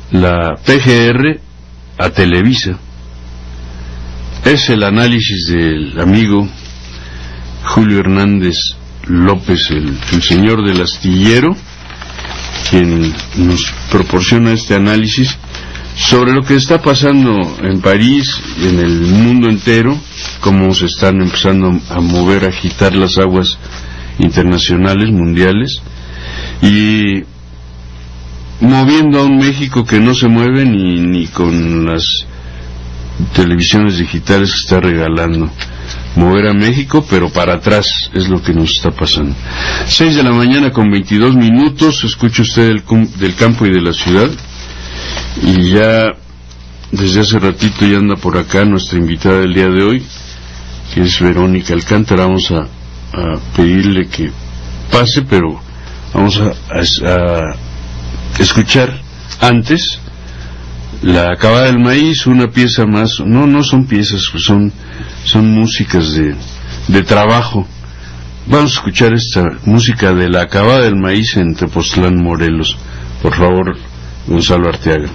la P G R a Televisa. Es el análisis del amigo Julio Hernández López, el, el señor del astillero, quien nos proporciona este análisis sobre lo que está pasando en París y en el mundo entero, cómo se están empezando a mover, a agitar las aguas internacionales, mundiales, y moviendo a un México que no se mueve ni, ni con las televisiones digitales que está regalando. Mover a México, pero para atrás es lo que nos está pasando. Seis de la mañana con veintidós minutos, escucha usted del, del campo y de la ciudad, y ya desde hace ratito ya anda por acá nuestra invitada del día de hoy, que es Verónica Alcántara. Vamos a, a pedirle que pase, pero vamos a, a, a escuchar antes La Acabada del Maíz, una pieza más. No, no son piezas, son son músicas de, de trabajo. Vamos a escuchar esta música de La Acabada del Maíz en Tepoztlán, Morelos. Por favor, Gonzalo Arteaga.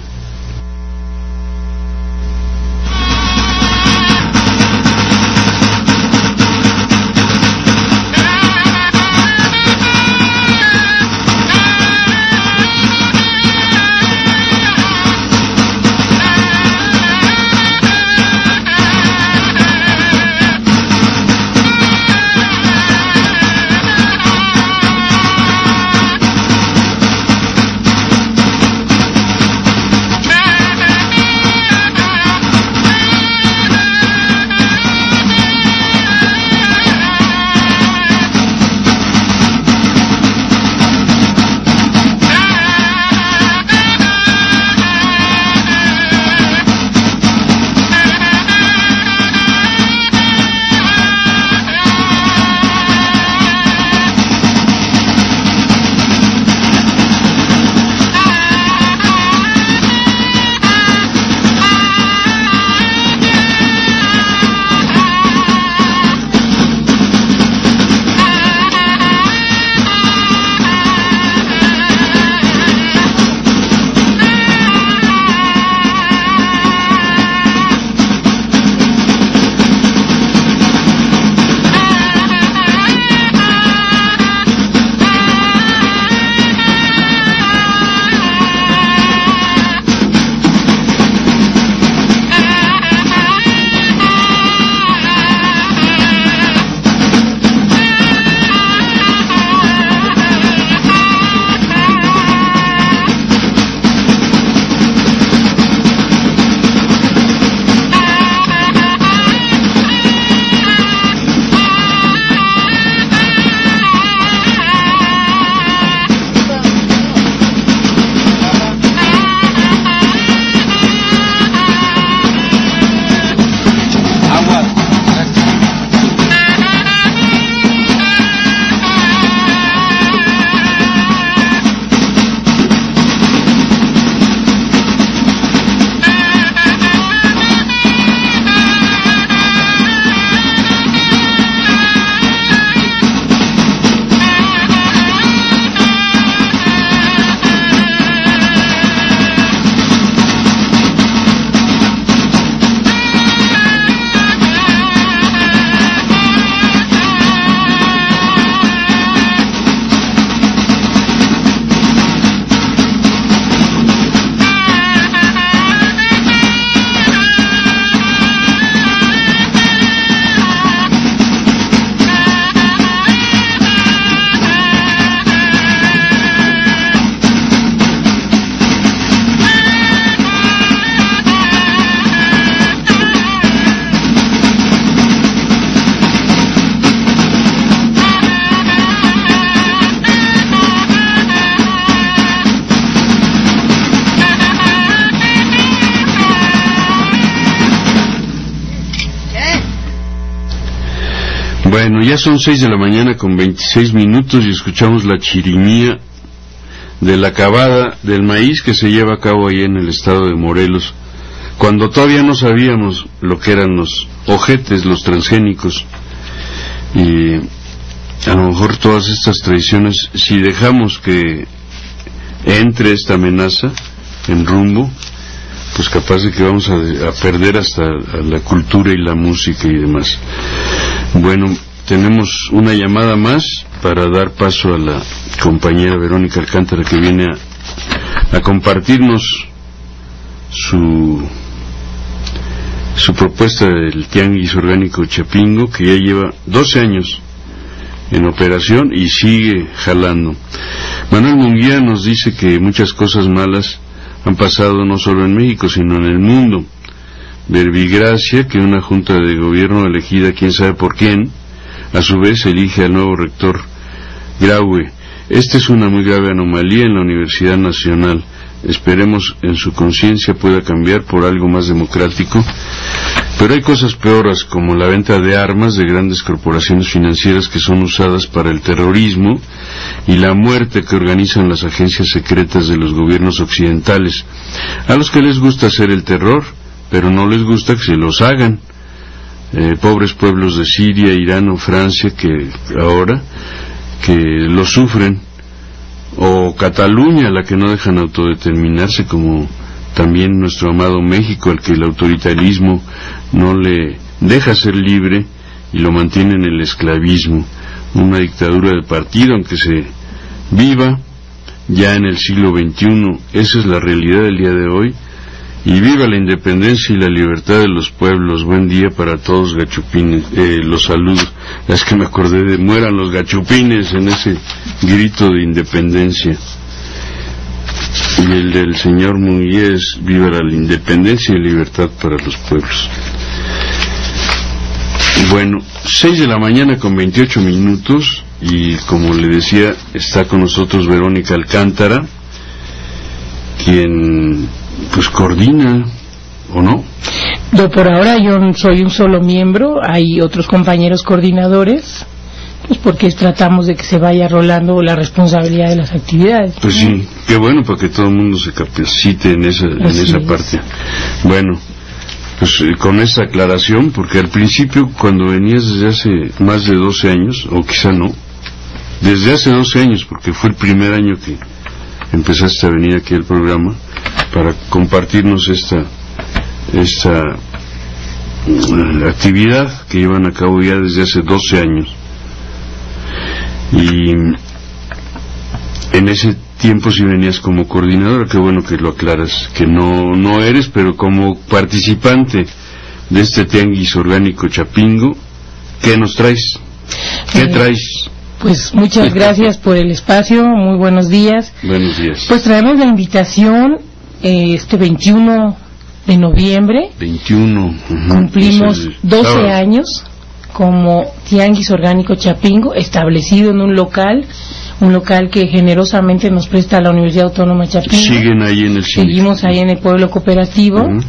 Bueno, ya son seis de la mañana con veintiséis minutos y escuchamos la chirimía de La Acabada del Maíz que se lleva a cabo ahí en el estado de Morelos, cuando todavía no sabíamos lo que eran los ojetes, los transgénicos. Y a lo mejor todas estas tradiciones, si dejamos que entre esta amenaza, en rumbo, pues capaz de que vamos a, a perder hasta a la cultura y la música y demás. Bueno, tenemos una llamada más para dar paso a la compañera Verónica Alcántara, que viene a, a compartirnos su su propuesta del Tianguis Orgánico Chapingo, que ya lleva doce años en operación y sigue jalando. Manuel Munguía nos dice que muchas cosas malas han pasado no solo en México, sino en el mundo. Verbigracia, que una junta de gobierno elegida quién sabe por quién, a su vez elige al nuevo rector Graue. Esta es una muy grave anomalía en la Universidad Nacional. Esperemos en su conciencia pueda cambiar por algo más democrático. Pero hay cosas peores, como la venta de armas de grandes corporaciones financieras que son usadas para el terrorismo y la muerte que organizan las agencias secretas de los gobiernos occidentales, a los que les gusta hacer el terror, pero no les gusta que se los hagan. Eh, pobres pueblos de Siria, Irán o Francia que ahora que lo sufren, o Cataluña, la que no dejan autodeterminarse, como también nuestro amado México, al que el autoritarismo no le deja ser libre y lo mantiene en el esclavismo, una dictadura de partido, aunque se viva ya en el siglo veintiuno. Esa es la realidad del día de hoy. Y viva la independencia y la libertad de los pueblos. Buen día para todos, gachupines. Eh, los saludo. Es que me acordé de mueran los gachupines en ese grito de independencia. Y el del señor Munguía es viva la independencia y libertad para los pueblos. Bueno, seis de la mañana con veintiocho minutos, y como le decía, está con nosotros Verónica Alcántara, quien pues coordina, ¿o no? No, por ahora yo soy un solo miembro, hay otros compañeros coordinadores, pues porque tratamos de que se vaya rolando la responsabilidad de las actividades. Pues sí, qué bueno, para que todo el mundo se capacite en esa, en esa parte. Bueno, pues eh, con esta aclaración, porque al principio cuando venías desde hace más de doce años, o quizá no, desde hace doce años, porque fue el primer año que empezaste a venir aquí al programa para compartirnos esta esta uh, actividad que llevan a cabo ya desde hace doce años. Y en ese tiempo sí venías como coordinadora, qué bueno que lo aclaras, que no no eres, pero como participante de este Tianguis Orgánico Chapingo, ¿qué nos traes? ¿Qué traes? Pues muchas gracias por el espacio, muy buenos días. Buenos días. Pues traemos la invitación eh, este veintiuno de noviembre. veintiuno. Uh-huh. Cumplimos doce años como Tianguis Orgánico Chapingo, establecido en un local, un local que generosamente nos presta la Universidad Autónoma de Chapingo. Siguen ahí en el Seguimos ahí en el pueblo cooperativo. Uh-huh.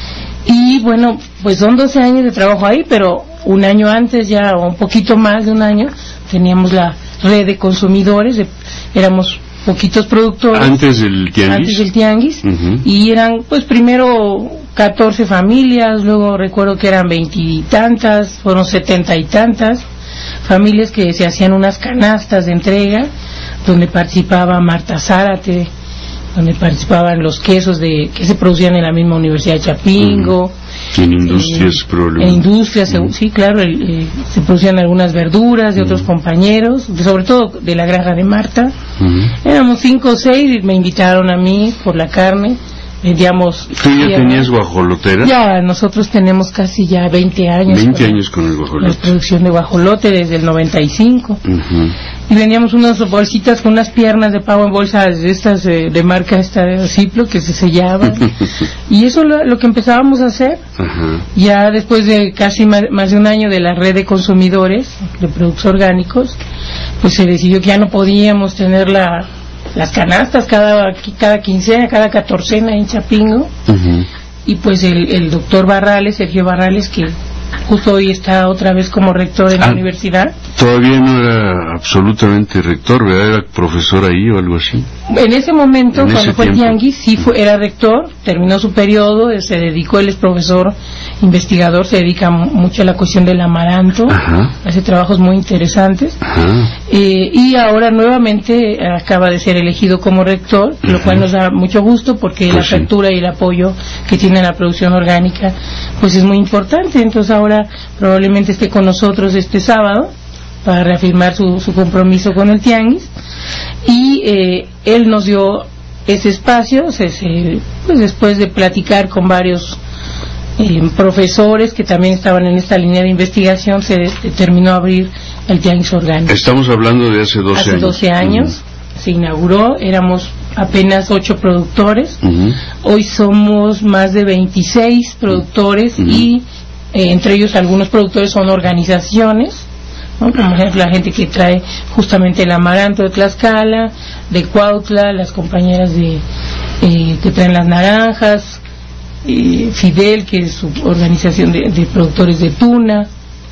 Y bueno, pues son doce años de trabajo ahí, pero un año antes ya, o un poquito más de un año, teníamos la red de consumidores, de, éramos poquitos productores. Antes del tianguis. Antes del tianguis. Uh-huh. Y eran, pues primero catorce familias, luego recuerdo que eran veintitantas, fueron setenta y tantas familias que se hacían unas canastas de entrega, donde participaba Marta Zárate, donde participaban los quesos de que se producían en la misma Universidad de Chapingo. Uh-huh. En industrias, eh, probablemente. En industrias, uh-huh. Sí, claro, el, eh, se producían algunas verduras de uh-huh. otros compañeros, de, sobre todo de la granja de Marta. Uh-huh. Éramos cinco o seis y me invitaron a mí por la carne. Vendíamos. ¿Tú ya tierra. Tenías guajolotera? Ya, nosotros tenemos casi ya veinte años. veinte años con el guajolote. La producción de guajolote desde el noventa y cinco. Uh-huh. Y vendíamos unas bolsitas con unas piernas de pavo en bolsas de estas de, de marca esta de Ciplo que se sellaban. Y eso lo, lo que empezábamos a hacer. Uh-huh. Ya después de casi más, más de un año de la red de consumidores de productos orgánicos, pues se decidió que ya no podíamos tener la las canastas cada cada quincena, cada catorcena en Chapingo. Uh-huh. Y pues el, el doctor Barrales, Sergio Barrales, que justo hoy está otra vez como rector en ah, la universidad. Todavía no era absolutamente rector, ¿verdad? Era profesor ahí o algo así. En ese momento, en cuando ese fue tiempo. Tianguis, sí fue, era rector, terminó su periodo, se dedicó, él es profesor investigador, se dedica mucho a la cuestión del amaranto. Ajá. Hace trabajos muy interesantes. Eh, y ahora nuevamente acaba de ser elegido como rector, ajá, lo cual nos da mucho gusto porque pues la apertura sí. y el apoyo que tiene la producción orgánica pues es muy importante. Entonces ahora probablemente esté con nosotros este sábado para reafirmar su, su compromiso con el tianguis, y eh, él nos dio ese espacio, se, se, pues después de platicar con varios eh, profesores que también estaban en esta línea de investigación, se determinó abrir el tianguis orgánico. Estamos hablando de hace doce hace años. doce años, uh-huh. se inauguró, éramos apenas ocho productores, uh-huh. hoy somos más de veintiséis productores, uh-huh. y eh, entre ellos algunos productores son organizaciones, ¿no? Como ejemplo la gente que trae justamente el amaranto de Tlaxcala, de Cuautla, las compañeras de eh, que traen las naranjas, eh, Fidel, que es su organización de, de productores de tuna,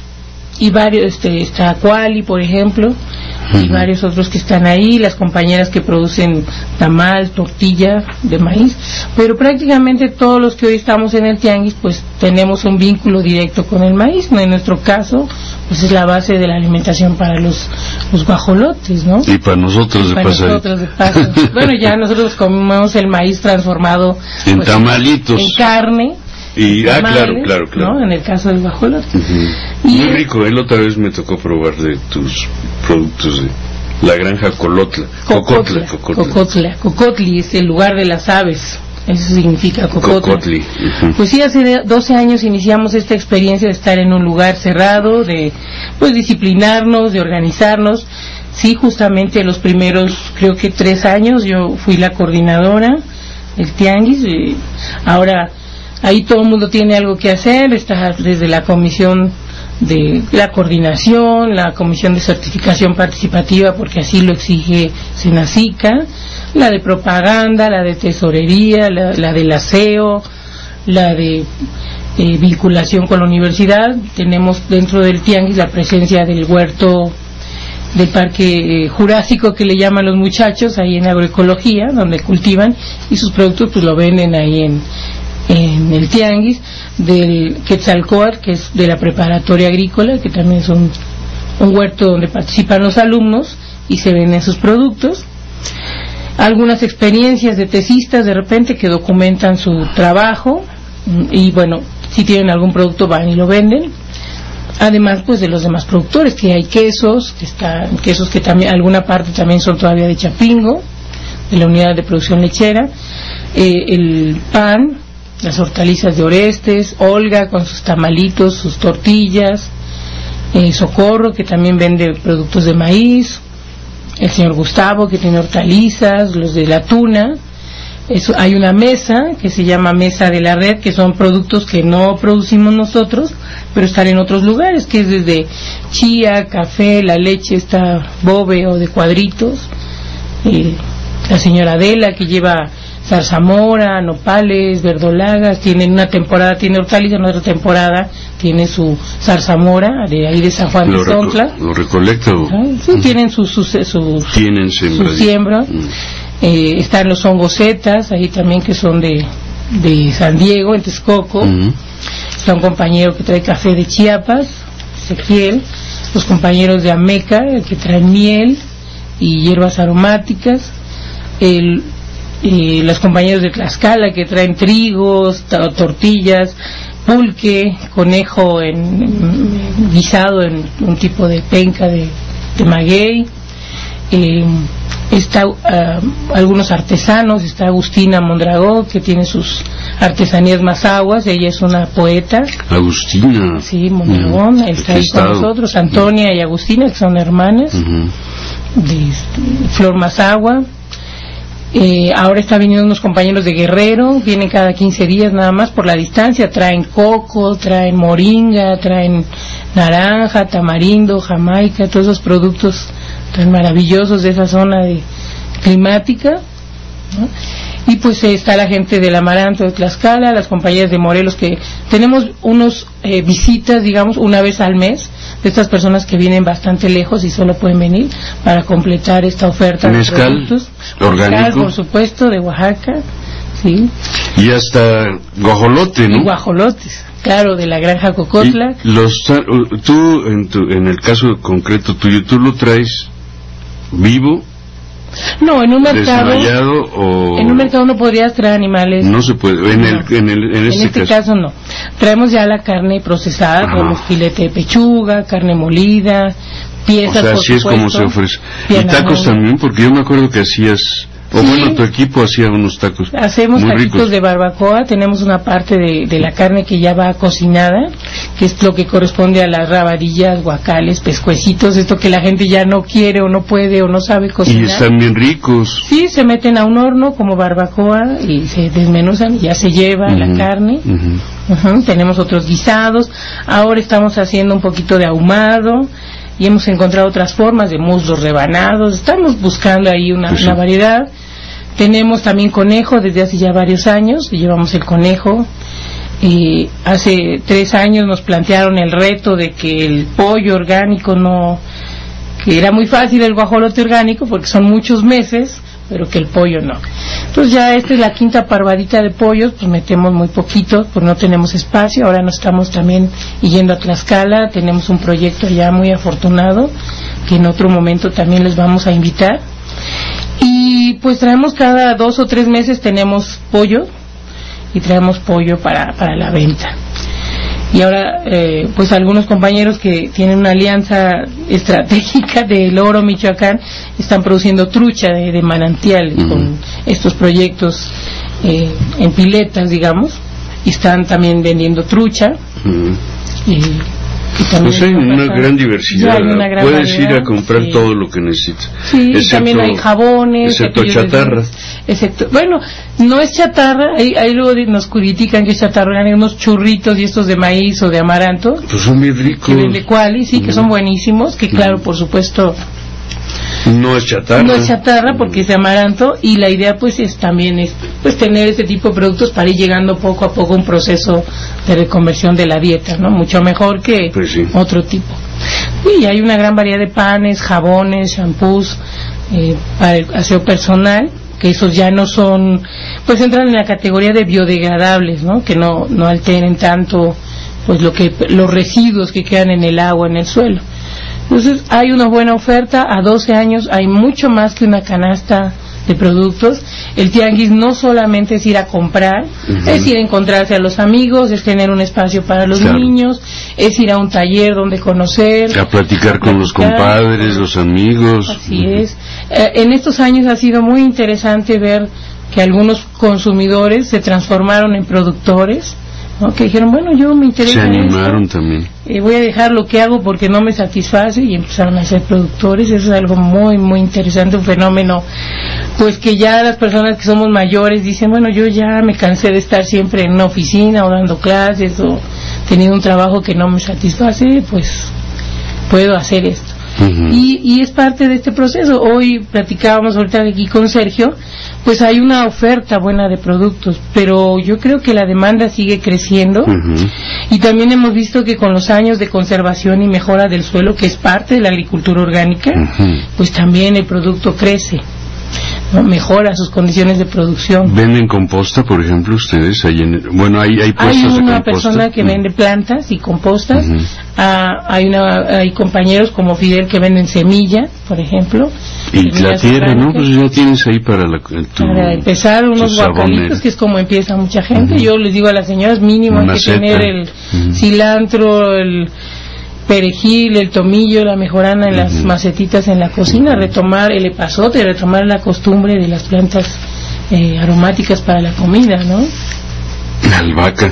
y varios, este, está Cuali, por ejemplo, uh-huh. y varios otros que están ahí, las compañeras que producen tamal, tortilla de maíz, pero prácticamente todos los que hoy estamos en el tianguis pues tenemos un vínculo directo con el maíz, ¿no? En nuestro caso pues es la base de la alimentación para los los guajolotes, ¿no? Y para nosotros de para nosotros de paso. Bueno, ya nosotros comemos el maíz transformado en pues, tamalitos, en carne. Y, ah, tamales, claro, claro, claro. ¿no? En el caso del guajolote. Uh-huh. Muy rico, él otra vez me tocó probar de tus productos de la granja Colotla. Cocotla. Cocotla. Cocotla. Cocotli es el lugar de las aves. Eso significa Cocotla. Cocotli. Uh-huh. Pues sí, hace doce años iniciamos esta experiencia de estar en un lugar cerrado, de pues disciplinarnos, de organizarnos. Sí, justamente los primeros, creo que tres años, yo fui la coordinadora del tianguis. Y ahora ahí todo el mundo tiene algo que hacer, está desde la comisión de la coordinación, la comisión de certificación participativa, porque así lo exige Senacica, la de propaganda, la de tesorería, la, la del aseo, la de eh, vinculación con la universidad. Tenemos dentro del tianguis la presencia del huerto del parque eh, jurásico que le llaman los muchachos, ahí en agroecología, donde cultivan y sus productos pues lo venden ahí en en el tianguis, del Quetzalcóatl, que es de la preparatoria agrícola, que también es un, un huerto donde participan los alumnos y se venden sus productos. Algunas experiencias de tesistas de repente que documentan su trabajo y bueno, si tienen algún producto van y lo venden. Además pues de los demás productores, que hay quesos, que están quesos que también alguna parte también son todavía de Chapingo, de la unidad de producción lechera, eh, el pan, las hortalizas de Orestes, Olga con sus tamalitos, sus tortillas, eh, Socorro, que también vende productos de maíz, el señor Gustavo, que tiene hortalizas, los de la tuna. Eso, hay una mesa que se llama Mesa de la Red, que son productos que no producimos nosotros, pero están en otros lugares, que es desde chía, café, la leche está bobe o de cuadritos, eh, la señora Adela, que lleva zarzamora, nopales, verdolagas, tiene una temporada tiene hortalizas, en otra temporada tiene su zarzamora de ahí de San Juan de Zontla. ¿Lo recolecta o? Sí, uh-huh. tienen sus sus sus tienen su siembra. Uh-huh. Eh, están los hongosetas ahí también, que son de de San Diego, en Texcoco. Uh-huh. Está un compañero que trae café de Chiapas, Ezequiel, los compañeros de Ameca que traen miel y hierbas aromáticas, el y los compañeros de Tlaxcala que traen trigos, t- tortillas, pulque, conejo en, en, guisado en un tipo de penca de, de maguey. Eh, está uh, algunos artesanos, está Agustina Mondragón, que tiene sus artesanías mazahuas, ella es una poeta. Agustina. Sí, Mondragón, uh-huh. está ahí estado? con nosotros, Antonia uh-huh. y Agustina, que son hermanas, uh-huh. de Flor Mazahua. Eh, ahora está viniendo unos compañeros de Guerrero, vienen cada quince días nada más por la distancia, traen coco, traen moringa, traen naranja, tamarindo, jamaica, todos esos productos tan maravillosos de esa zona de, climática, ¿no? Y pues eh, está la gente del Amaranto de Tlaxcala, las compañías de Morelos, que tenemos unos eh, visitas, digamos, una vez al mes, de estas personas que vienen bastante lejos y solo pueden venir para completar esta oferta mezcal, de productos. orgánico. Mezcal, por supuesto, de Oaxaca, ¿sí? Y hasta guajolote, ¿no? Y guajolotes, claro, de la granja Cocotla. Y los, tú, en, tu, en el caso concreto tuyo, ¿tú lo traes vivo? No, en un mercado. ¿Desmayado o...? En un mercado no podrías traer animales. No se puede, en, no. el, en, el, en, este, en este caso. caso no. Traemos ya la carne procesada, como filete de pechuga, carne molida, piezas, o sea, por así supuesto, es como se ofrece. ¿Y tacos también? Porque yo me acuerdo que hacías... O sí. Bueno, tu equipo hacía unos tacos Hacemos muy taquitos ricos. de barbacoa, tenemos una parte de, de la carne que ya va cocinada, que es lo que corresponde a las rabadillas, guacales, pescuecitos, esto que la gente ya no quiere o no puede o no sabe cocinar. Y están bien ricos. Sí, se meten a un horno como barbacoa y se desmenuzan y ya se lleva uh-huh. la carne. Uh-huh. Uh-huh. Tenemos otros guisados, ahora estamos haciendo un poquito de ahumado y hemos encontrado otras formas de muslos rebanados, estamos buscando ahí una, pues sí. una variedad. Tenemos también conejo desde hace ya varios años, llevamos el conejo. Y hace tres años nos plantearon el reto de que el pollo orgánico no, que era muy fácil el guajolote orgánico porque son muchos meses, pero que el pollo no. Entonces ya esta es la quinta parvadita de pollos, pues metemos muy poquito, pues no tenemos espacio. Ahora nos estamos también yendo a Tlaxcala, tenemos un proyecto ya muy afortunado que en otro momento también les vamos a invitar. Y pues traemos cada dos o tres meses tenemos pollo y traemos pollo para, para la venta. Y ahora eh, pues algunos compañeros que tienen una alianza estratégica del Oro Michoacán están produciendo trucha de, de manantial uh-huh. con estos proyectos eh, en piletas, digamos, y están también vendiendo trucha. Uh-huh. y Pues hay una gran diversidad, una gran puedes variedad, ir a comprar sí. todo lo que necesitas. Sí, excepto, también hay jabones, excepto chatarra. Excepto, bueno, no es chatarra, ahí, ahí luego nos critican que es chatarra, hay unos churritos y estos de maíz o de amaranto. Pues son muy ricos. Que vende Quali, sí, uh-huh. que son buenísimos, que claro, por supuesto... No es chatarra. No es chatarra porque es de amaranto y la idea pues es también es pues tener este tipo de productos para ir llegando poco a poco a un proceso de reconversión de la dieta, ¿no? Mucho mejor que pues sí. otro tipo. Y hay una gran variedad de panes, jabones, shampoos eh, para el aseo personal, que esos ya no son, pues entran en la categoría de biodegradables, ¿no? Que no no alteren tanto pues lo que los residuos que quedan en el agua, en el suelo. Entonces hay una buena oferta, a doce años hay mucho más que una canasta de productos. El tianguis no solamente es ir a comprar, uh-huh. es ir a encontrarse a los amigos, es tener un espacio para los claro. niños, es ir a un taller donde conocer, a platicar con a platicar, los compadres, los amigos. Así uh-huh. es. Eh, en estos años ha sido muy interesante ver que algunos consumidores se transformaron en productores, ¿no? Que dijeron, bueno, yo me interesa. Se animaron esto, también. Eh, voy a dejar lo que hago porque no me satisface, y empezaron a ser productores. Eso es algo muy, muy interesante, un fenómeno, pues que ya las personas que somos mayores dicen, bueno, yo ya me cansé de estar siempre en una oficina o dando clases o teniendo un trabajo que no me satisface, pues puedo hacer esto. Uh-huh. y, y es parte de este proceso. Hoy platicábamos ahorita aquí con Sergio, pues hay una oferta buena de productos, pero yo creo que la demanda sigue creciendo. Uh-huh. Y también hemos visto que con los años de conservación y mejora del suelo, que es parte de la agricultura orgánica, uh-huh. pues también el producto crece, ¿no? Mejora sus condiciones de producción. ¿Venden composta, por ejemplo, ustedes? Ahí en, bueno, hay, hay puestos de composta. Hay una persona que uh-huh. vende plantas y compostas. Uh-huh. Ah, hay una hay compañeros como Fidel que venden semilla, por ejemplo. Y la tierra, ¿no? Pues ya tienes ahí para, la, tu, para empezar unos guacalitos, que es como empieza mucha gente. Uh-huh. Yo les digo a las señoras, mínimo hay que tener el uh-huh. cilantro, el perejil, el tomillo, la mejorana en uh-huh. las macetitas en la cocina, uh-huh. retomar el epazote, retomar la costumbre de las plantas eh, aromáticas para la comida, ¿no? La albahaca.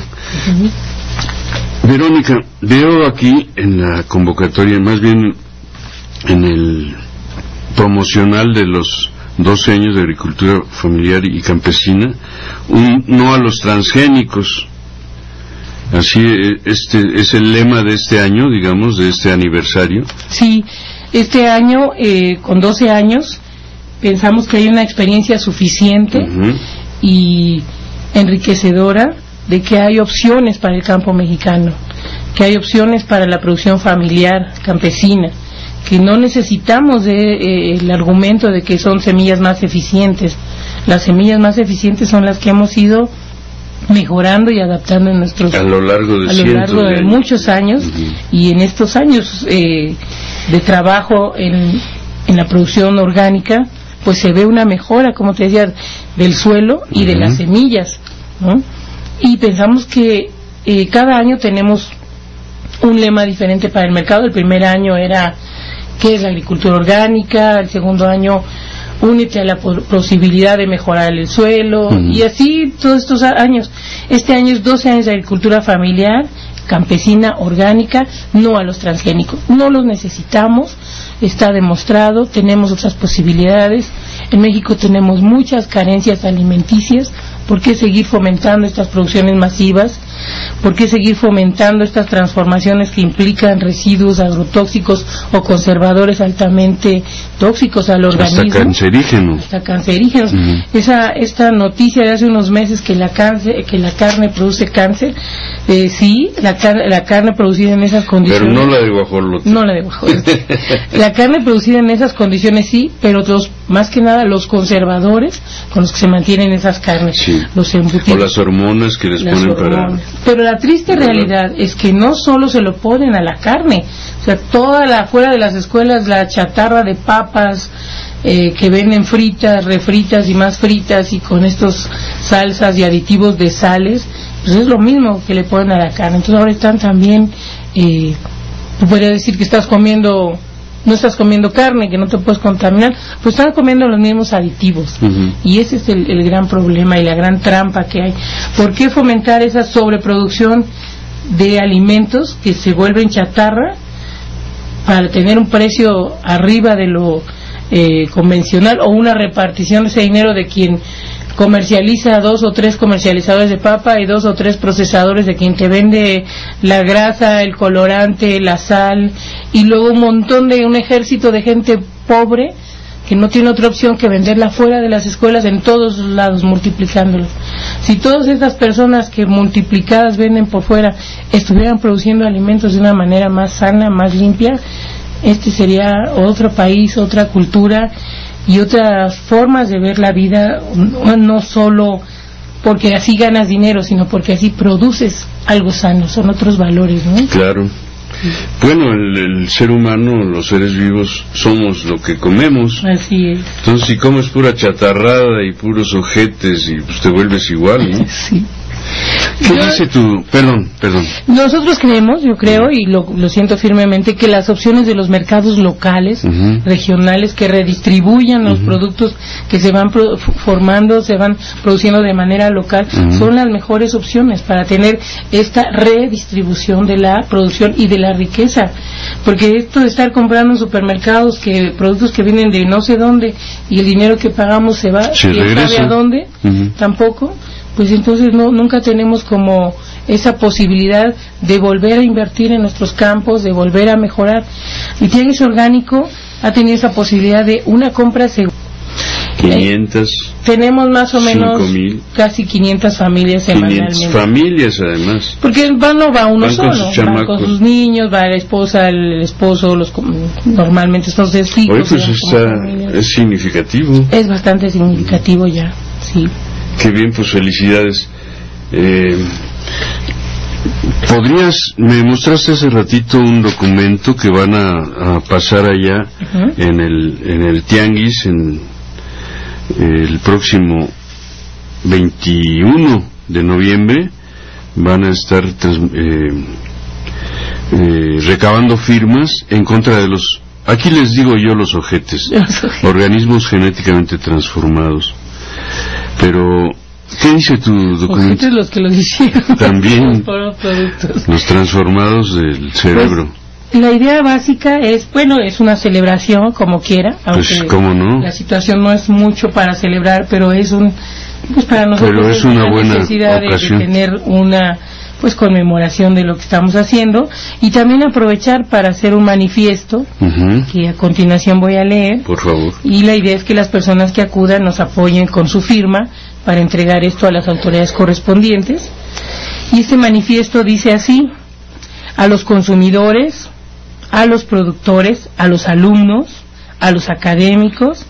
Uh-huh. Verónica, veo aquí en la convocatoria, más bien en el promocional de los doce años de agricultura familiar y campesina, un no a los transgénicos. Así, este es el lema de este año, digamos, de este aniversario. Sí, este año, eh, con doce años, pensamos que hay una experiencia suficiente uh-huh. y enriquecedora de que hay opciones para el campo mexicano, que hay opciones para la producción familiar campesina, que no necesitamos de, eh, el argumento de que son semillas más eficientes. las semillas más eficientes son las que hemos ido mejorando y adaptando en nuestros a lo largo de, a lo largo de, de muchos años. Uh-huh. Y en estos años eh, de trabajo en, en la producción orgánica, pues se ve una mejora, como te decía, del suelo y uh-huh. de las semillas, ¿no? Y pensamos que eh, cada año tenemos un lema diferente para el mercado. El primer año era ¿qué es la agricultura orgánica? El segundo año, únete a la posibilidad de mejorar el suelo, uh-huh. y así todos estos años. Este año es doce años de agricultura familiar, campesina, orgánica, no a los transgénicos. No los necesitamos, está demostrado, tenemos otras posibilidades. En México tenemos muchas carencias alimenticias. ¿Por qué seguir fomentando estas producciones masivas? ¿Por qué seguir fomentando estas transformaciones que implican residuos agrotóxicos o conservadores altamente tóxicos al organismo? Hasta cancerígenos. Hasta cancerígenos. Uh-huh. Esa, esta noticia de hace unos meses que la, cáncer, que la carne produce cáncer, eh, sí, la, car- la carne producida en esas condiciones. Pero no la de guajolote. No la de guajolote. La carne producida en esas condiciones sí, pero los, más que nada los conservadores con los que se mantienen esas carnes. Sí. Los embutidos. O las hormonas que les las ponen hormonas. para... Pero la triste realidad es que no solo se lo ponen a la carne, o sea, toda la fuera de las escuelas, la chatarra de papas eh, que venden fritas, refritas y más fritas y con estos salsas y aditivos de sales, pues es lo mismo que le ponen a la carne. Entonces ahora están también, eh, tú podrías decir que estás comiendo, no estás comiendo carne, que no te puedes contaminar, pues están comiendo los mismos aditivos. Uh-huh. Y ese es el, el gran problema y la gran trampa que hay. ¿Por qué fomentar esa sobreproducción de alimentos que se vuelven chatarra para tener un precio arriba de lo eh, convencional, o una repartición de ese dinero de quien comercializa, dos o tres comercializadores de papa y dos o tres procesadores de quien te vende la grasa, el colorante, la sal, y luego un montón de un ejército de gente pobre que no tiene otra opción que venderla fuera de las escuelas en todos lados, multiplicándolos? Si todas estas personas que multiplicadas venden por fuera estuvieran produciendo alimentos de una manera más sana, más limpia, este sería otro país, otra cultura y otras formas de ver la vida, no solo porque así ganas dinero, sino porque así produces algo sano, son otros valores, ¿no? Claro. Bueno, el, el ser humano, los seres vivos, somos lo que comemos. Así es. Entonces, si comes pura chatarrada y puros ojetes, y pues te vuelves igual, ¿no? Sí. ¿Qué Yo, dice tu...? Perdón, perdón. Nosotros creemos, yo creo, y lo, lo siento firmemente, que las opciones de los mercados locales, uh-huh. regionales, que redistribuyan los uh-huh. productos que se van pro, formando, se van produciendo de manera local, uh-huh. son las mejores opciones para tener esta redistribución de la producción y de la riqueza. Porque esto de estar comprando en supermercados que productos que vienen de no sé dónde y el dinero que pagamos se va, ¿quién sabe a dónde? Uh-huh. Tampoco. Pues entonces no, nunca tenemos como esa posibilidad de volver a invertir en nuestros campos, de volver a mejorar. Y Tianguis Orgánico ha tenido esa posibilidad de una compra segura. quinientas. Eh, tenemos más o menos casi quinientas familias semanalmente. quinientas familias además. Porque va, no va uno van solo, con va con sus niños, va la esposa, el esposo, los normalmente estos testigos. Oye, pues está, es significativo. Es bastante significativo ya, sí. Qué bien, pues felicidades. Eh, ¿Podrías, me mostraste hace ratito un documento que van a, a pasar allá uh-huh. en el en el Tianguis en el próximo veintiuno de noviembre? Van a estar trans, eh, eh, recabando firmas en contra de los, aquí les digo yo, los ojetes, organismos genéticamente transformados. Pero, ¿qué dice tu documento? Los que los hicieron. También los, los transformados del cerebro. Pues, la idea básica es, bueno, es una celebración como quiera, aunque pues, ¿cómo no? La situación no es mucho para celebrar, pero es un, pues para nosotros pero es, es una, una buena necesidad de, de tener una pues conmemoración de lo que estamos haciendo y también aprovechar para hacer un manifiesto uh-huh. que a continuación voy a leer. Por favor. Y la idea es que las personas que acudan nos apoyen con su firma para entregar esto a las autoridades correspondientes. Y este manifiesto dice así: a los consumidores, a los productores, a los alumnos, a los académicos,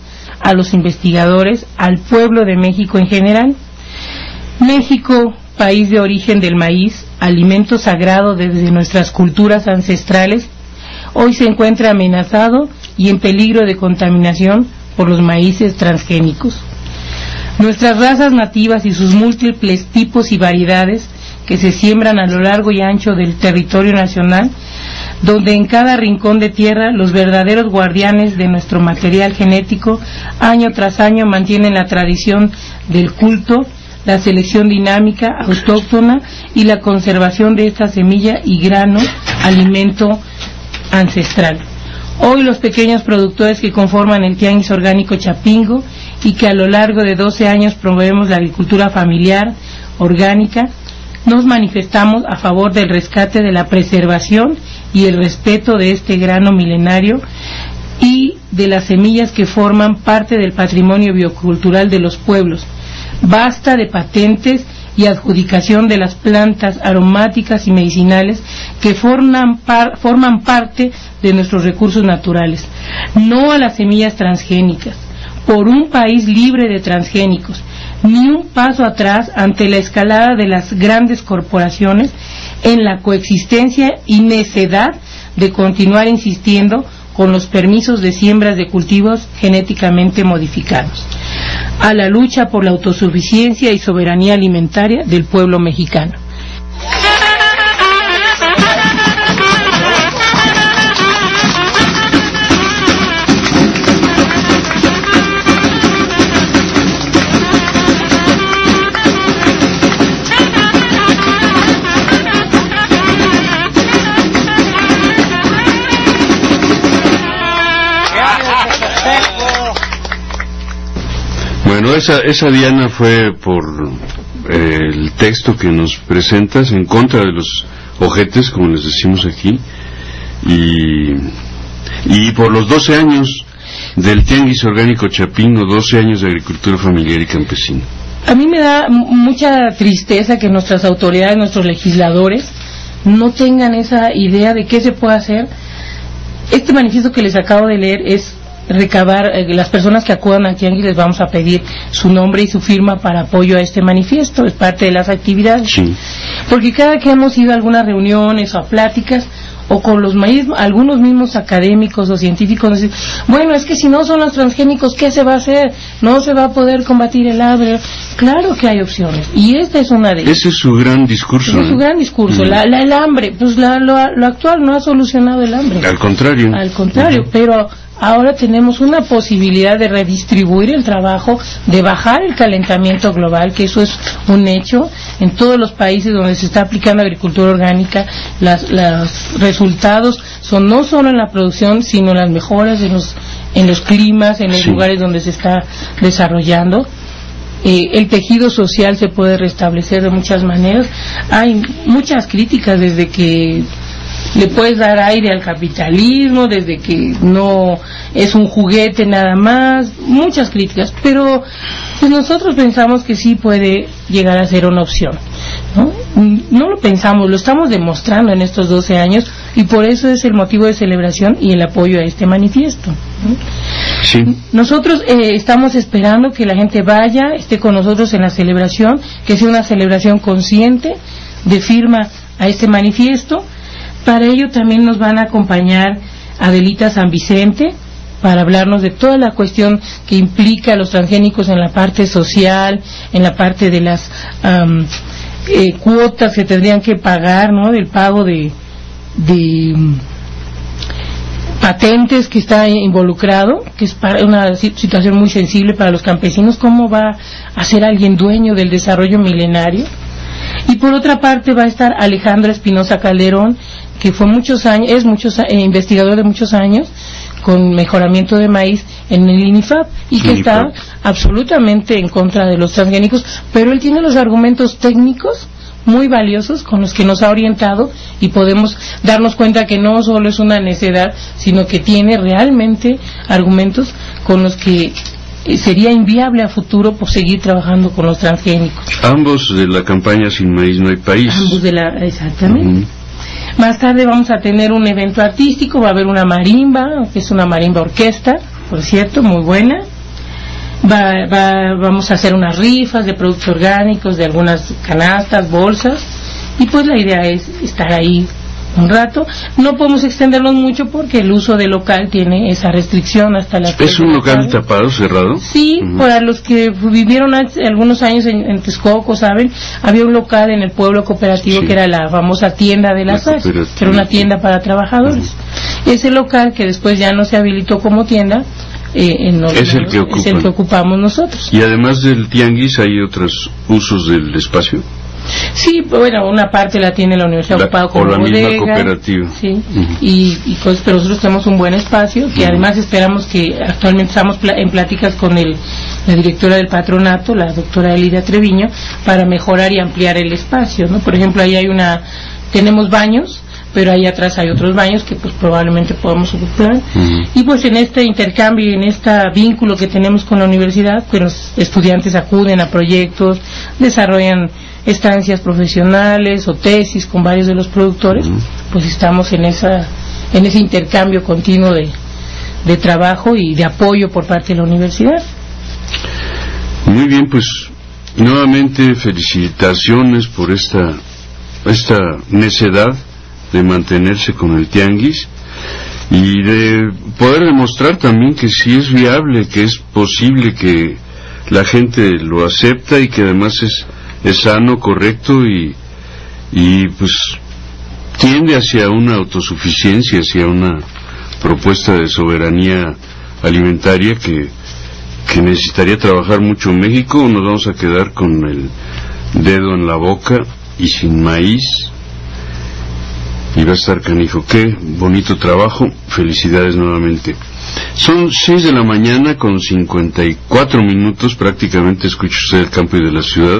a los investigadores, al pueblo de México en general. México, país de origen del maíz, alimento sagrado desde nuestras culturas ancestrales, hoy se encuentra amenazado y en peligro de contaminación por los maíces transgénicos. Nuestras razas nativas y sus múltiples tipos y variedades que se siembran a lo largo y ancho del territorio nacional, donde en cada rincón de tierra los verdaderos guardianes de nuestro material genético año tras año mantienen la tradición del culto, la selección dinámica, autóctona y la conservación de esta semilla y grano, alimento ancestral. Hoy los pequeños productores que conforman el Tianguis Orgánico Chapingo y que a lo largo de doce años promovemos la agricultura familiar, orgánica, nos manifestamos a favor del rescate de la preservación y el respeto de este grano milenario y de las semillas que forman parte del patrimonio biocultural de los pueblos. Basta de patentes y adjudicación de las plantas aromáticas y medicinales que forman, par, forman parte de nuestros recursos naturales. No a las semillas transgénicas, por un país libre de transgénicos, ni un paso atrás ante la escalada de las grandes corporaciones en la coexistencia y necedad de continuar insistiendo con los permisos de siembras de cultivos genéticamente modificados, a la lucha por la autosuficiencia y soberanía alimentaria del pueblo mexicano. Bueno, esa, esa Diana fue por eh, el texto que nos presentas en contra de los ojetes, como les decimos aquí, y, y por los doce años del Tianguis Orgánico Chapingo, doce años de agricultura familiar y campesina. A mí me da mucha tristeza que nuestras autoridades, nuestros legisladores, no tengan esa idea de qué se puede hacer. Este manifiesto que les acabo de leer es recabar, eh, las personas que acudan al tianguis les vamos a pedir su nombre y su firma para apoyo a este manifiesto, es parte de las actividades. Sí. Porque cada que hemos ido a algunas reuniones o a pláticas, o con los mismos, algunos mismos académicos o científicos nos dicen, bueno, es que si no son los transgénicos, ¿qué se va a hacer? No se va a poder combatir el hambre. Claro que hay opciones, y esta es una de ellas. Ese es su gran discurso. Ese es su gran discurso, mm. la, la, el hambre, pues la, lo, lo actual no ha solucionado el hambre. Al contrario. Al contrario, uh-huh. pero ahora tenemos una posibilidad de redistribuir el trabajo, de bajar el calentamiento global, que eso es un hecho. En todos los países donde se está aplicando agricultura orgánica, las, los resultados son no solo en la producción, sino en las mejoras en los, en los climas, en los sí. lugares donde se está desarrollando. Eh, el tejido social se puede restablecer de muchas maneras. Hay muchas críticas desde que le puedes dar aire al capitalismo, desde que no es un juguete nada más, muchas críticas, pero pues nosotros pensamos que sí puede llegar a ser una opción, ¿no? No lo pensamos, lo estamos demostrando en estos doce años, y por eso es el motivo de celebración y el apoyo a este manifiesto, ¿no? Sí. Nosotros eh, estamos esperando que la gente vaya, esté con nosotros en la celebración, que sea una celebración consciente de firma a este manifiesto. Para ello también nos van a acompañar Adelita San Vicente para hablarnos de toda la cuestión que implica a los transgénicos en la parte social, en la parte de las um, eh, cuotas que tendrían que pagar, ¿no? Del pago de, de um, patentes que está involucrado, que es para una situación muy sensible para los campesinos. ¿Cómo va a ser alguien dueño del desarrollo milenario? Y por otra parte va a estar Alejandro Espinosa Calderón, que fue muchos años, es muchos eh, investigador de muchos años con mejoramiento de maíz en el INIFAP, y que está absolutamente en contra de los transgénicos, pero él tiene los argumentos técnicos muy valiosos con los que nos ha orientado, y podemos darnos cuenta que no solo es una necedad, sino que tiene realmente argumentos con los que sería inviable a futuro por seguir trabajando con los transgénicos. Ambos de la campaña Sin Maíz No Hay País. Ambos de la, exactamente. Uh-huh. Más tarde vamos a tener un evento artístico, va a haber una marimba, que es una marimba orquesta, por cierto, muy buena. Va, va, vamos a hacer unas rifas de productos orgánicos, de algunas canastas, bolsas, y pues la idea es estar ahí un rato. No podemos extendernos mucho porque el uso del local tiene esa restricción hasta la... ¿Es un local tapado, cerrado? Sí, uh-huh. Para los que vivieron algunos años en, en Texcoco, saben, había un local en el pueblo cooperativo, sí, que era la famosa tienda de las Artes, que era una tienda para trabajadores. Uh-huh. Ese local, que después ya no se habilitó como tienda, eh, en es, el que es el que ocupamos nosotros. Y además del tianguis, ¿hay otros usos del espacio? Sí, bueno, una parte la tiene la universidad la, ocupada como o la bodega, misma cooperativa. Sí, uh-huh. y, y pues, pero nosotros tenemos un buen espacio, que uh-huh. además esperamos que actualmente estamos pl- en pláticas con el, la directora del patronato, la doctora Elida Treviño, para mejorar y ampliar el espacio, ¿no? Por ejemplo, ahí hay una, tenemos baños, pero ahí atrás hay otros baños que pues probablemente podamos ocupar. Uh-huh. Y pues en este intercambio y en este vínculo que tenemos con la universidad, pues los estudiantes acuden a proyectos, desarrollan estancias profesionales o tesis con varios de los productores, uh-huh. pues estamos en esa en ese intercambio continuo de, de trabajo y de apoyo por parte de la universidad. Muy bien, pues nuevamente felicitaciones por esta esta necedad de mantenerse con el tianguis y de poder demostrar también que sí es viable, que es posible, que la gente lo acepta y que además es es sano, correcto y, y pues tiende hacia una autosuficiencia, hacia una propuesta de soberanía alimentaria que, que necesitaría trabajar mucho en México, o nos vamos a quedar con el dedo en la boca y sin maíz y va a estar canijo. Qué bonito trabajo, felicidades nuevamente. Son seis de la mañana con cincuenta y cuatro minutos, prácticamente escucha usted el campo y de la ciudad.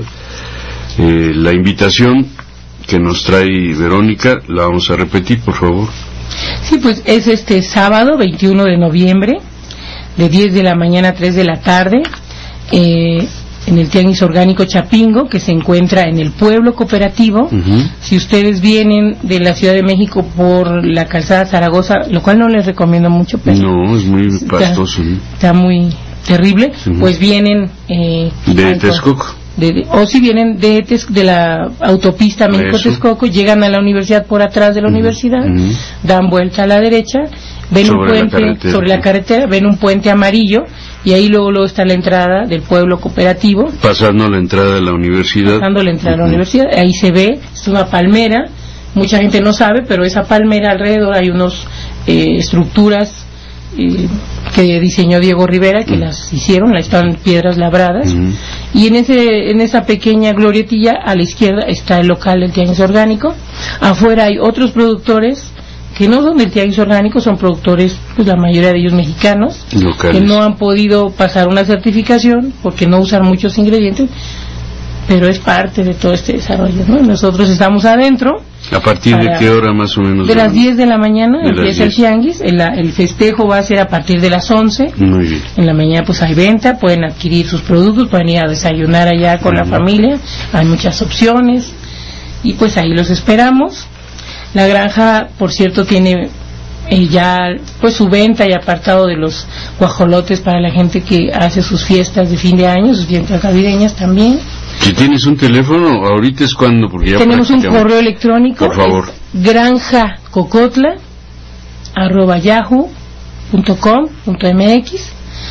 Eh, la invitación que nos trae Verónica, la vamos a repetir, por favor. Sí, pues es este sábado veintiuno de noviembre, de diez de la mañana a tres de la tarde, eh, en el Tianguis Orgánico Chapingo, que se encuentra en el pueblo cooperativo. Uh-huh. Si ustedes vienen de la Ciudad de México por la calzada Zaragoza, lo cual no les recomiendo mucho, pero no, es muy pastoso. Está, está muy terrible, uh-huh. Pues vienen... Eh, de Texcoco. De, de, o si vienen de, de la autopista México-Texcoco, llegan a la universidad por atrás de la uh-huh. universidad, uh-huh. dan vuelta a la derecha, ven sobre un puente la sobre la carretera, ven un puente amarillo y ahí luego, luego está la entrada del pueblo cooperativo. Pasando la entrada de la universidad. Pasando la entrada uh-huh. de la universidad, ahí se ve, es una palmera, mucha gente no sabe, pero esa palmera alrededor hay unos eh, estructuras Eh, que diseñó Diego Rivera, que uh-huh. las hicieron, están piedras labradas, uh-huh. y en ese en esa pequeña glorietilla a la izquierda está el local del Tianguis Orgánico. Afuera hay otros productores que no son del Tianguis Orgánico, son productores, pues la mayoría de ellos mexicanos, locales, que no han podido pasar una certificación porque no usan muchos ingredientes, pero es parte de todo este desarrollo, ¿no? Nosotros estamos adentro. ¿A partir de qué hora más o menos? De las diez de la mañana empieza el tianguis, el, el festejo va a ser a partir de las once. Muy bien. En la mañana pues hay venta, pueden adquirir sus productos, pueden ir a desayunar allá con uh-huh. la familia, hay muchas opciones y pues ahí los esperamos. La granja, por cierto, tiene eh, ya pues su venta y apartado de los guajolotes para la gente que hace sus fiestas de fin de año, sus fiestas navideñas también. Si tienes un teléfono, ahorita es cuando, porque ya tenemos un correo electrónico, por favor, granja cocotla arroba yahoo punto com punto mx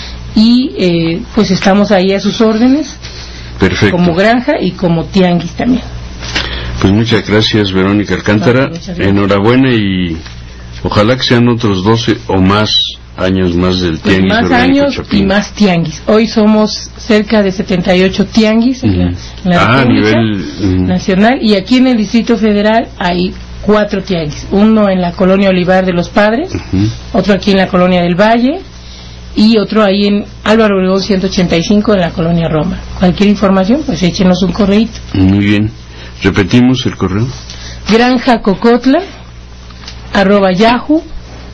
y eh, pues estamos ahí a sus órdenes. Perfecto. Como granja y como tianguis también. Pues muchas gracias, Verónica Alcántara, vale, enhorabuena y ojalá que sean otros doce o más años más del pues tianguis más orgánico años Chapingo. Y más tianguis. Hoy somos cerca de setenta y ocho tianguis en la, en la ah, República nivel, uh, nacional, y aquí en el Distrito Federal hay cuatro tianguis, uno en la colonia Olivar de los Padres, uh-huh. otro aquí en la colonia del Valle y otro ahí en Álvaro Obregón ciento ochenta y cinco en la colonia Roma. Cualquier información, pues échenos un correíto. Muy bien, repetimos el correo. granja cocotla arroba yahoo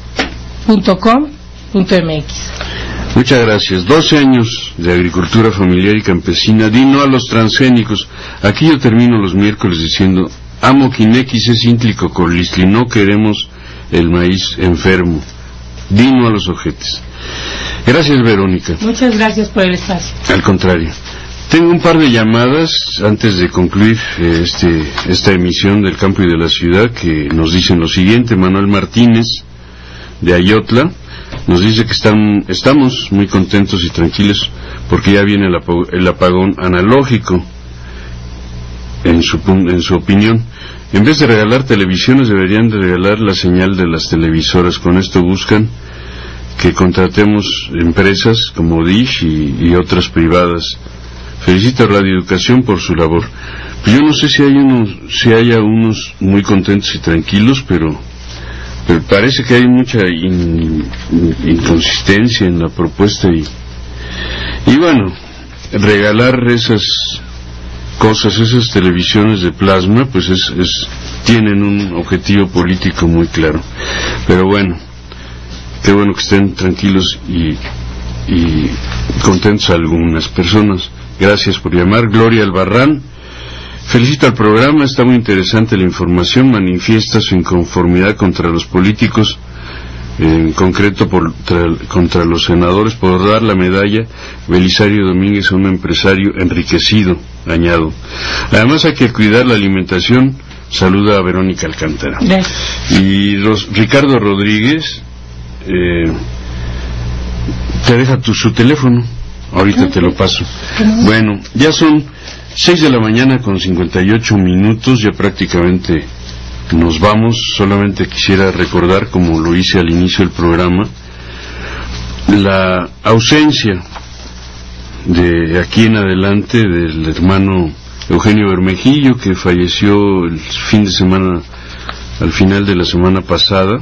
punto com punto mx. Muchas gracias. doce años de agricultura familiar y campesina. Di no a los transgénicos. Aquí yo termino los miércoles diciendo: amo quinequis es íntlico corlistli, no queremos el maíz enfermo. Di no a los ojetes. Gracias, Verónica. Muchas gracias por el espacio. Al contrario. Tengo un par de llamadas antes de concluir eh, este, esta emisión del campo y de la ciudad que nos dicen lo siguiente. Manuel Martínez, de Ayotla, nos dice que están, estamos muy contentos y tranquilos porque ya viene el, ap- el apagón analógico. En su, en su opinión, en vez de regalar televisiones deberían de regalar la señal de las televisoras. Con esto buscan que contratemos empresas como Dish y, y otras privadas. Felicito a Radio Educación por su labor. Pues yo no sé si hay unos, si haya unos muy contentos y tranquilos, pero, pero parece que hay mucha in, in, inconsistencia en la propuesta y, y bueno, regalar esas cosas, esas televisiones de plasma, pues es, es tienen un objetivo político muy claro. Pero bueno, qué bueno que estén tranquilos y, y contentos algunas personas. Gracias por llamar. Gloria Albarrán, felicito al programa, está muy interesante la información, manifiesta su inconformidad contra los políticos, en concreto por, tra, contra los senadores, por dar la medalla Belisario Domínguez a un empresario enriquecido, añado. Además hay que cuidar la alimentación. Saluda a Verónica Alcántara. Gracias. Y los, Ricardo Rodríguez eh, te deja tu, su teléfono. Ahorita te lo paso. Bueno, ya son seis de la mañana con cincuenta y ocho minutos, ya prácticamente nos vamos. Solamente quisiera recordar, como lo hice al inicio del programa, la ausencia de aquí en adelante del hermano Eugenio Bermejillo, que falleció el fin de semana, al final de la semana pasada.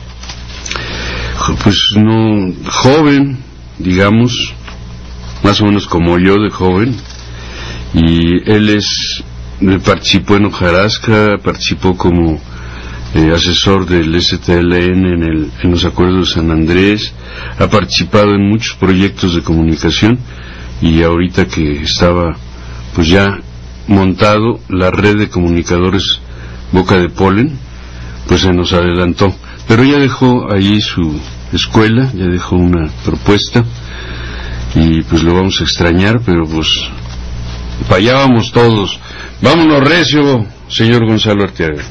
Pues no, joven, digamos, más o menos como yo de joven, y él es participó en Hojarasca, participó como eh, asesor del S T L N en, el, en los acuerdos de San Andrés, ha participado en muchos proyectos de comunicación, y ahorita que estaba pues ya montado la red de comunicadores Boca de Polen, pues se nos adelantó, pero ya dejó ahí su escuela, ya dejó una propuesta, y pues lo vamos a extrañar, pero pues para allá vamos todos. Vámonos recio, señor Gonzalo Arteaga.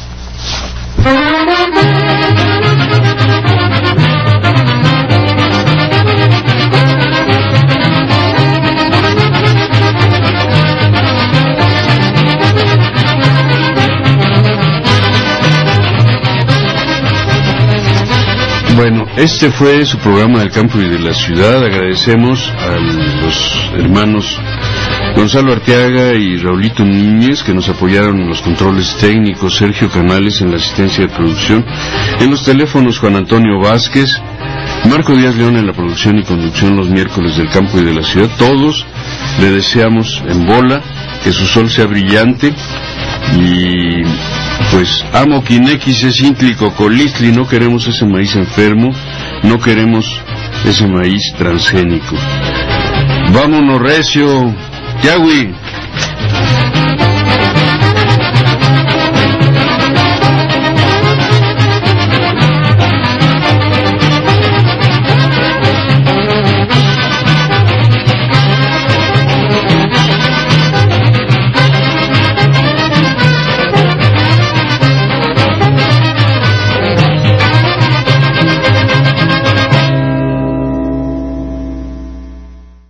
Bueno, este fue su programa del campo y de la ciudad. Agradecemos a los hermanos Gonzalo Arteaga y Raulito Núñez, que nos apoyaron en los controles técnicos, Sergio Canales en la asistencia de producción, en los teléfonos Juan Antonio Vázquez, Marco Díaz León en la producción y conducción los miércoles del campo y de la ciudad. Todos le deseamos en bola que su sol sea brillante, y pues amo quinequis es ínclico colistli, no queremos ese maíz enfermo, no queremos ese maíz transgénico. Vámonos recio, Yahweh.